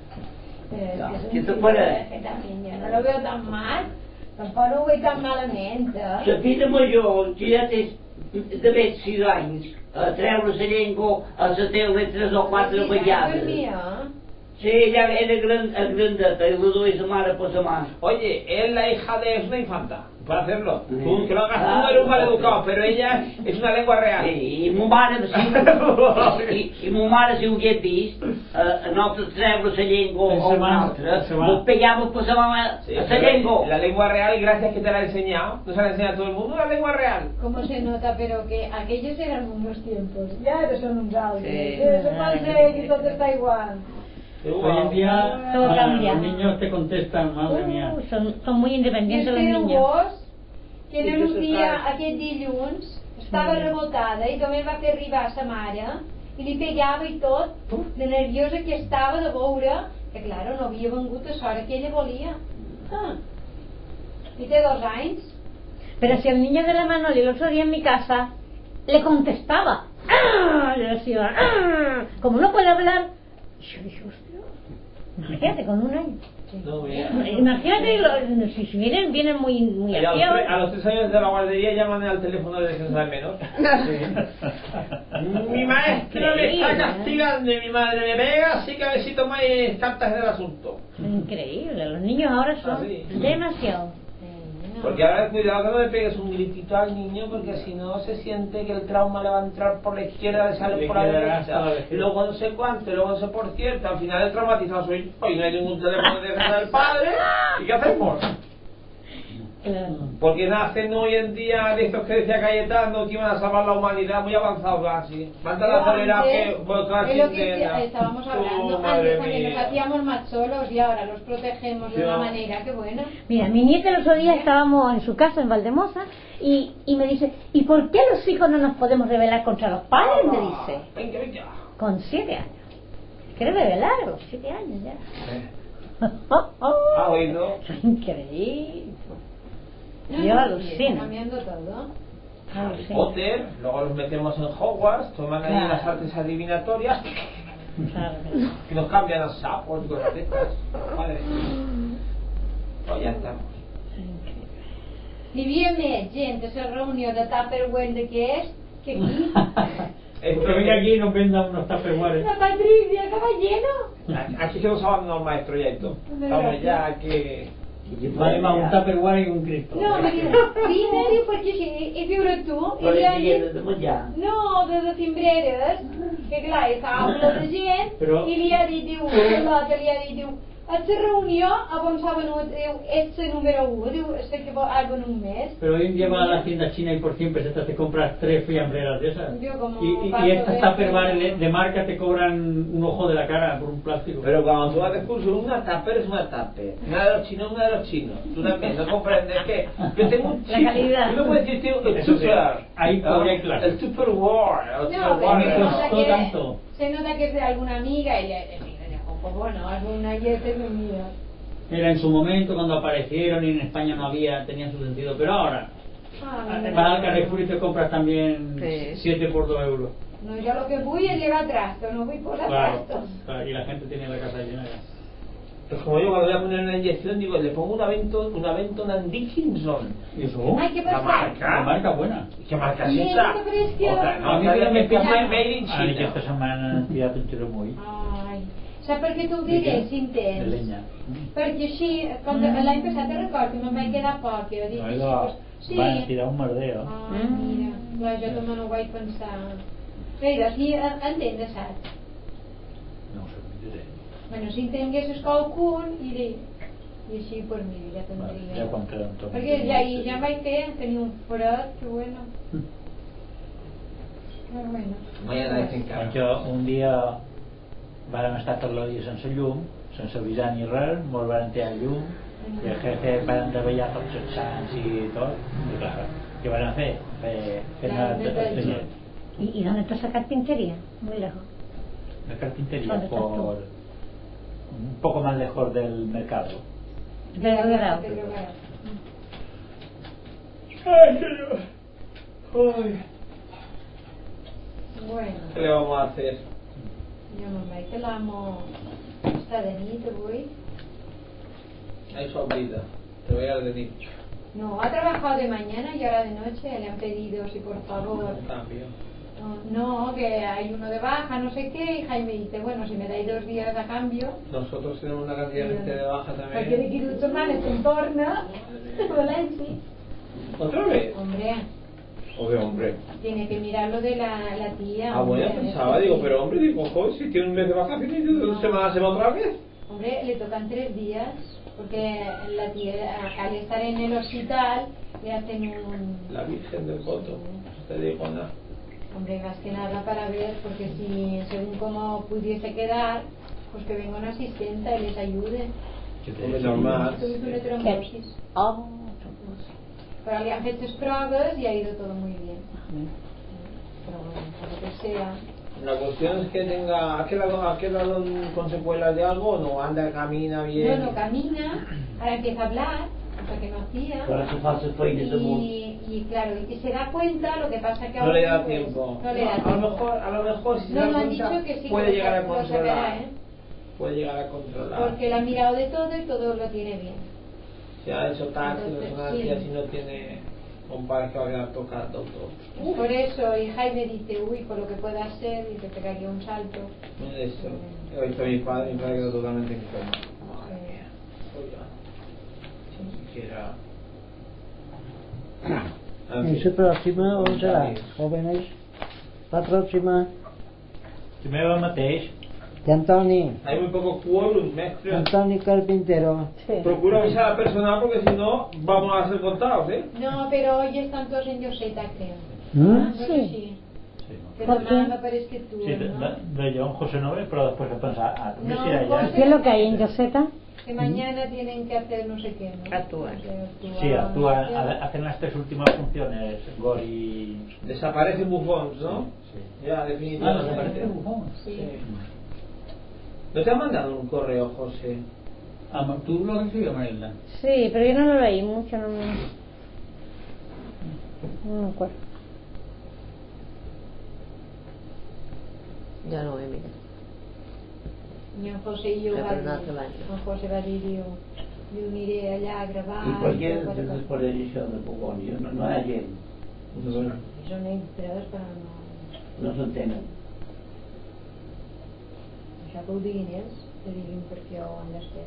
Ja, Es ¿qué te un parece? que también yo no lo veo tan mal, tampoco lo veo tan malamente. Se filha major, que já tem de vez cinco anos, a treure serengo, a se ter três ou quatro bajadas. Sí, ya era gran, a grandeta, y lo doy Samara por Samara. Oye, es la hija de es una infanta. Puede hacerlo. Sí. Tú que lo hagas tú Ah, eres un mal ok. educado, pero ella es una lengua real. E, e Mumara, assim, e, e Mumara, assim, o que diz, a, a nossa treure serengo, ou Samara, outra, Samara. nos pegamos por Samara, Sí, a pero serengo. la lengua real, y gracias que te la he enseñado, no se la enseña a todo el mundo, la lengua real. ¿Cómo se nota? Pero que aquellos eran unos tiempos, ya no son uns altres. Sí. Eso parece que todo está igual. Hoy en día Todo ah, cambia. los niños te contestan, madre mía. Uh, son, son muy I independientes els los teus niños. gos, que en Sí, un que dia, s'està- aquest dilluns, estava revoltada i també va fer arribar a sa mare i li pegava i tot, de nerviosa que estava de veure que, claro, no havia vengut a l'hora que ella volia. Ah. I té dos anys. Pero si el niño de la Manoli el otro día en mi casa le contestaba, ¡ah! Le decía, ¡ah! Como no puede hablar, yo dije, hostia, imagínate con un año. No, mira. Imagínate, lo- si, si vienen, vienen muy, muy Y a, los tre- a activos. los tres años de la guardería llaman al teléfono de defensa del menor. Mi maestra me está castigando y mi madre me pega, así que a ver si tomáis cartas del asunto. Increíble, los niños ahora son Ah, sí. demasiado. Porque ahora cuidado que no le pegues un gritito al niño, porque si no se siente que el trauma le va a entrar por la izquierda, le sale Le por la quedará derecha, hasta la y luego no sé cuánto, y luego no sé por cierto, al final el traumatizado soy yo y no hay ningún teléfono de defensa del padre. ¿Y qué hacemos? Claro. Porque nacen hoy en día de estos que decía Cayetano que iban a salvar la humanidad, muy avanzados así. Manda la soledad que bueno, Es lo que estábamos hablando, Oh, madre antes también nos mía. hacíamos más solos y ahora los protegemos de Ya. una manera que buena. Mira, mi nieta el otro día estábamos en su casa en Valdemosa y, y me dice, ¿y por qué los hijos no nos podemos rebelar contra los padres? Me dice, Venga, venga. con siete años. ¿Quieres rebelar? Con siete años ya. ¿Ha oído? Increíble. No, Yo no, alucino. sí, está cambiando todo. Alucino. Potter, luego los metemos en Hogwarts, toman ahí Claro. las artes adivinatorias Claro. Que nos cambian los sapos y cosas de estas. Vale. Pues ya estamos. Hi havia més gent a la reunió de Tupperware d'aquest que aquí. Pero venga aquí y nos venda unos tupperwares. La Patricia, estaba lleno. Aquí se nos abandonó el maestro ya esto. Estamos ya que... Vale más un tupperware que un Cristo. No, mira, vine perquè així, i viure tu, i Però li ha hi dit, de menjar. no, de les cimbreres, que clar, estava ple de gent, Però- i li ha dit, diu, l'altre li ha dit, diu, a la reunió, on s'ha venut, diu, ets el número uno, diu, sé que ha venut més. Pero hoy en día vas a la tienda china y por cien pesetas te compras tres fiambreras de esas. Yo como Y, y, paso y estas de- tupperware de, de marca te cobran un ojo de la cara por un plástico. Pero cuando tú haces curso, una tupper es una tupper. Una de los chinos, una de los chinos. Tú también, no comprendes que yo tengo un La chino. calidad. Tú no puedes decir el Eso sí, tupper. ahí ¿no? habría claro. El tupperware. El No, Guau, me pero se tupperware. nota costó que, tanto. se nota que es de alguna amiga y le, le, le dijo, pues bueno, alguna y este es mío. Era en su momento cuando aparecieron y en España no había, tenía su sentido. Pero ahora, Ah, no, vas al Carrefour y te compras también Sí. siete por dos euros. no, yo lo que voy es llevar trastos, no voy por las Claro, trastos. claro, y la gente tiene la casa llena ya. Pues como yo cuando voy a poner una inyección, digo, le pongo una Benton, una Benton and Dickinson. ¿Y eso? Ay, ¿qué La pasa? marca. La marca buena. ¿Qué marca es Bien, esa? ¿no crees que- Otra, no, A mí otra me de me Made pilla Made in Ara que China. esta setmana han tirat un tiro molt Ai, saps per què t'ho de, diré, de Sintens? llenya. Perquè així, com de, l'any passat te recordo que me'n vaig quedar poc, jo dic, No, idò, sí. van tirar un merdeo. Ai, mira, clar, jo també no ho vaig pensar. Mira, si entenc de saps. No ho sé, no diré. Bueno, si entenguessis qualcun i dir, i així, pues mira, ja Vale, tindria. ja quan queda un torn. Perquè ja, i ja em vaig fer, tenia un fred, que bueno. Però bueno. Mañana dicen que Quan jo un dia vàrem estar tot el dia sense llum, sense avisar ni res, molt varen tirar llum, i el jefe varen treballar tots els sants i tot, i clar, què varen fer? Fer, fer Claro, una de todo el taller ¿Y, ¿Y dónde está esa carpintería? Muy lejos. de carpintería ¿Dónde estás tú? por un poco más lejos del mercado. De la verdad. Pero bueno. Ay, señor. Ay. Bueno, ¿Qué le vamos a hacer? jo me'n vaig que l'amo està de nit avui. Eso olvida. Te voy a decir. No, ha trabajado de mañana y ahora de noche le han pedido si por favor. Cambio. No, no, que hay uno de baja, no sé qué, y Jaime dice, bueno, si me dais dos días a cambio. Nosotros tenemos una cantidad de gente de baja Perquè también. d'aquí dues setmanes se'n torna a València. ¿Otra vez? Hombre, Oye, hombre. tiene que mirar lo de la, la tía. Ah, bueno, hombre, pensaba, digo, pero hombre, digo, joder, si tiene un mes de vacaciones y dos semanas se va otra vez. Hombre, le tocan tres días, porque la tía, al estar en el hospital, le hacen un... La Virgen del Coto. No te digo nada. Hombre, más que nada para ver, porque si según cómo pudiese quedar, pues que venga una asistenta y les ayude. Que te- Hombre, normal. Tuviste una trombosis. Oh, Pero le han hecho pruebas y ha ido todo muy bien. Pero bueno, por lo que sea. La cuestión es que tenga. ¿Ha quedado, ha quedado con secuelas de algo o no? Anda, camina bien. No, no camina, ahora empieza a hablar, cosa que no hacía. Para que faça feines amunt. Y, y claro, y se da cuenta, lo que pasa que No ahora le da pues, tiempo. No le da a tiempo. lo mejor, a lo mejor si se No, da no han cuenta, dicho que sí, puede que llegar a lo controlar. sacará, ¿eh? Puede llegar a controlar. Porque le ha mirado de todo y todo lo tiene bien. Si ha hecho taxi, Entonces, resonancia, sí. si no tiene compadre que va a quedar tocado todo. Por eso, y Jaime dice, uy, por lo que pueda hacer, y te pegaría un salto. Eso. He visto a mi padre, mi padre quedó totalmente en coma. Madre mía. Oiga. Siquiera. En ¿Y su fin. próxima on serà, jóvenes? La próxima Primer el mateix, de Antoni, Hay muy poco quórum, maestro. Antoni Carpintero. Procura avisar a la personal porque si no vamos a ser contados, ¿eh? No, pero hoy están todos en Yoseta, creo. ¿Mm? No sé si. sí, no? Que ¿Por demà qué? me pareix que tu, Sí, de, ¿no? de, de jo un José Nové, però després he pensat, ah, també No, serà allà. José- ¿Qué es lo que hay en Yoseta? Que mañana tienen que hacer no sé qué, ¿no? Actuar. Que Sí, actúa, no sé qué. hacen las tres últimas funciones, Gor y... Desaparecen bufons, ¿no? Sí. Ya, Ah, definitivamente. ¿no aparece el bufón? Sí. ¿No te han mandado un correo, José? Ah, ¿tú lo has recibido, Marilda? Sí, pero yo no lo leí mucho, no me, no me acuerdo. ya no me mira. I en José i jo Però va per una dir, altra banda. en José va dir, diu, diu, aniré allà a gravar. ¿Y por qué i tot, entonces por edición de Pugonio? No, no hay alguien, Són entrades, però no... no se entienden. Això que ho diguin ells, que diguin per què ho han d'estar.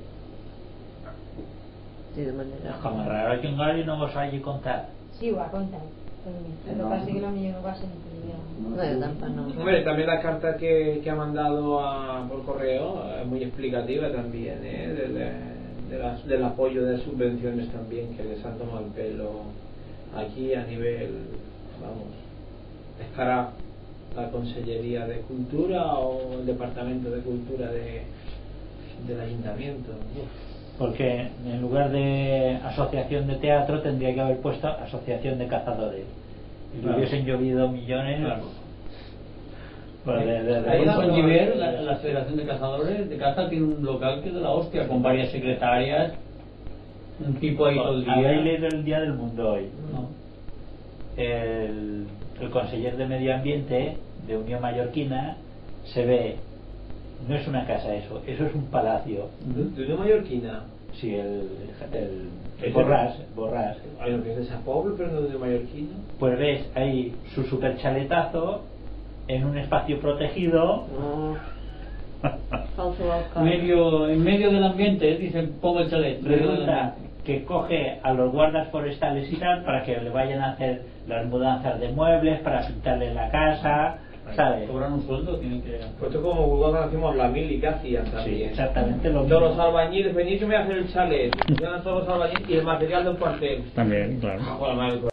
Sí, de manera... Es como raro que un gallo no os haya contado. Sí, ho ha contat. Per mi. El que passa és que la millor no va sentir. No, yo tampoco no. Hombre, también la carta que, que ha mandado a, por correo es muy explicativa también, ¿eh? de, de, de las, del apoyo de subvenciones también, que les han tomado el pelo aquí a nivel, vamos, estará la Consellería de Cultura o el Departamento de Cultura de, del Ayuntamiento. Uf. Porque en lugar de asociación de teatro tendría que haber puesto asociación de cazadores. Y Claro. le hubiesen llovido millones. Claro. Pues de- de- de- Ahí en Ahí Congiver, la- la, la Federación de Cazadores de Caza tiene un local que es de la hostia, con varias secretarias, un tipo ahí todo el día. Habéis leído el Día del Mundo hoy. No. El, el conseller de Medio Ambiente de Unión Mallorquina se ve, no es una casa eso, eso es un palacio. ¿De, de una mallorquina? Sí, el, el, el ¿Es Borràs, Borràs. Hay lo que es de Sa Pobla, pero no de mallorquina. Pues ves ahí su super chaletazo en un espacio protegido. Oh. Falso alcalde. Medio, en medio del ambiente, dicen, pongo el chalet. medio del Resulta ambiente. que coge a los guardas forestales y tal para que le vayan a hacer las mudanzas de muebles, para pintarle la casa, ¿sabes? Cobran un sueldo, tienen que... Pues esto como cuando hacíamos la mili que hacían Sí, también. exactamente lo Todos los mismo. albañiles, venid que me voy a hacer el chalet. Eran todos los albañiles y el material del cuartel. También, claro. Bajo la mano del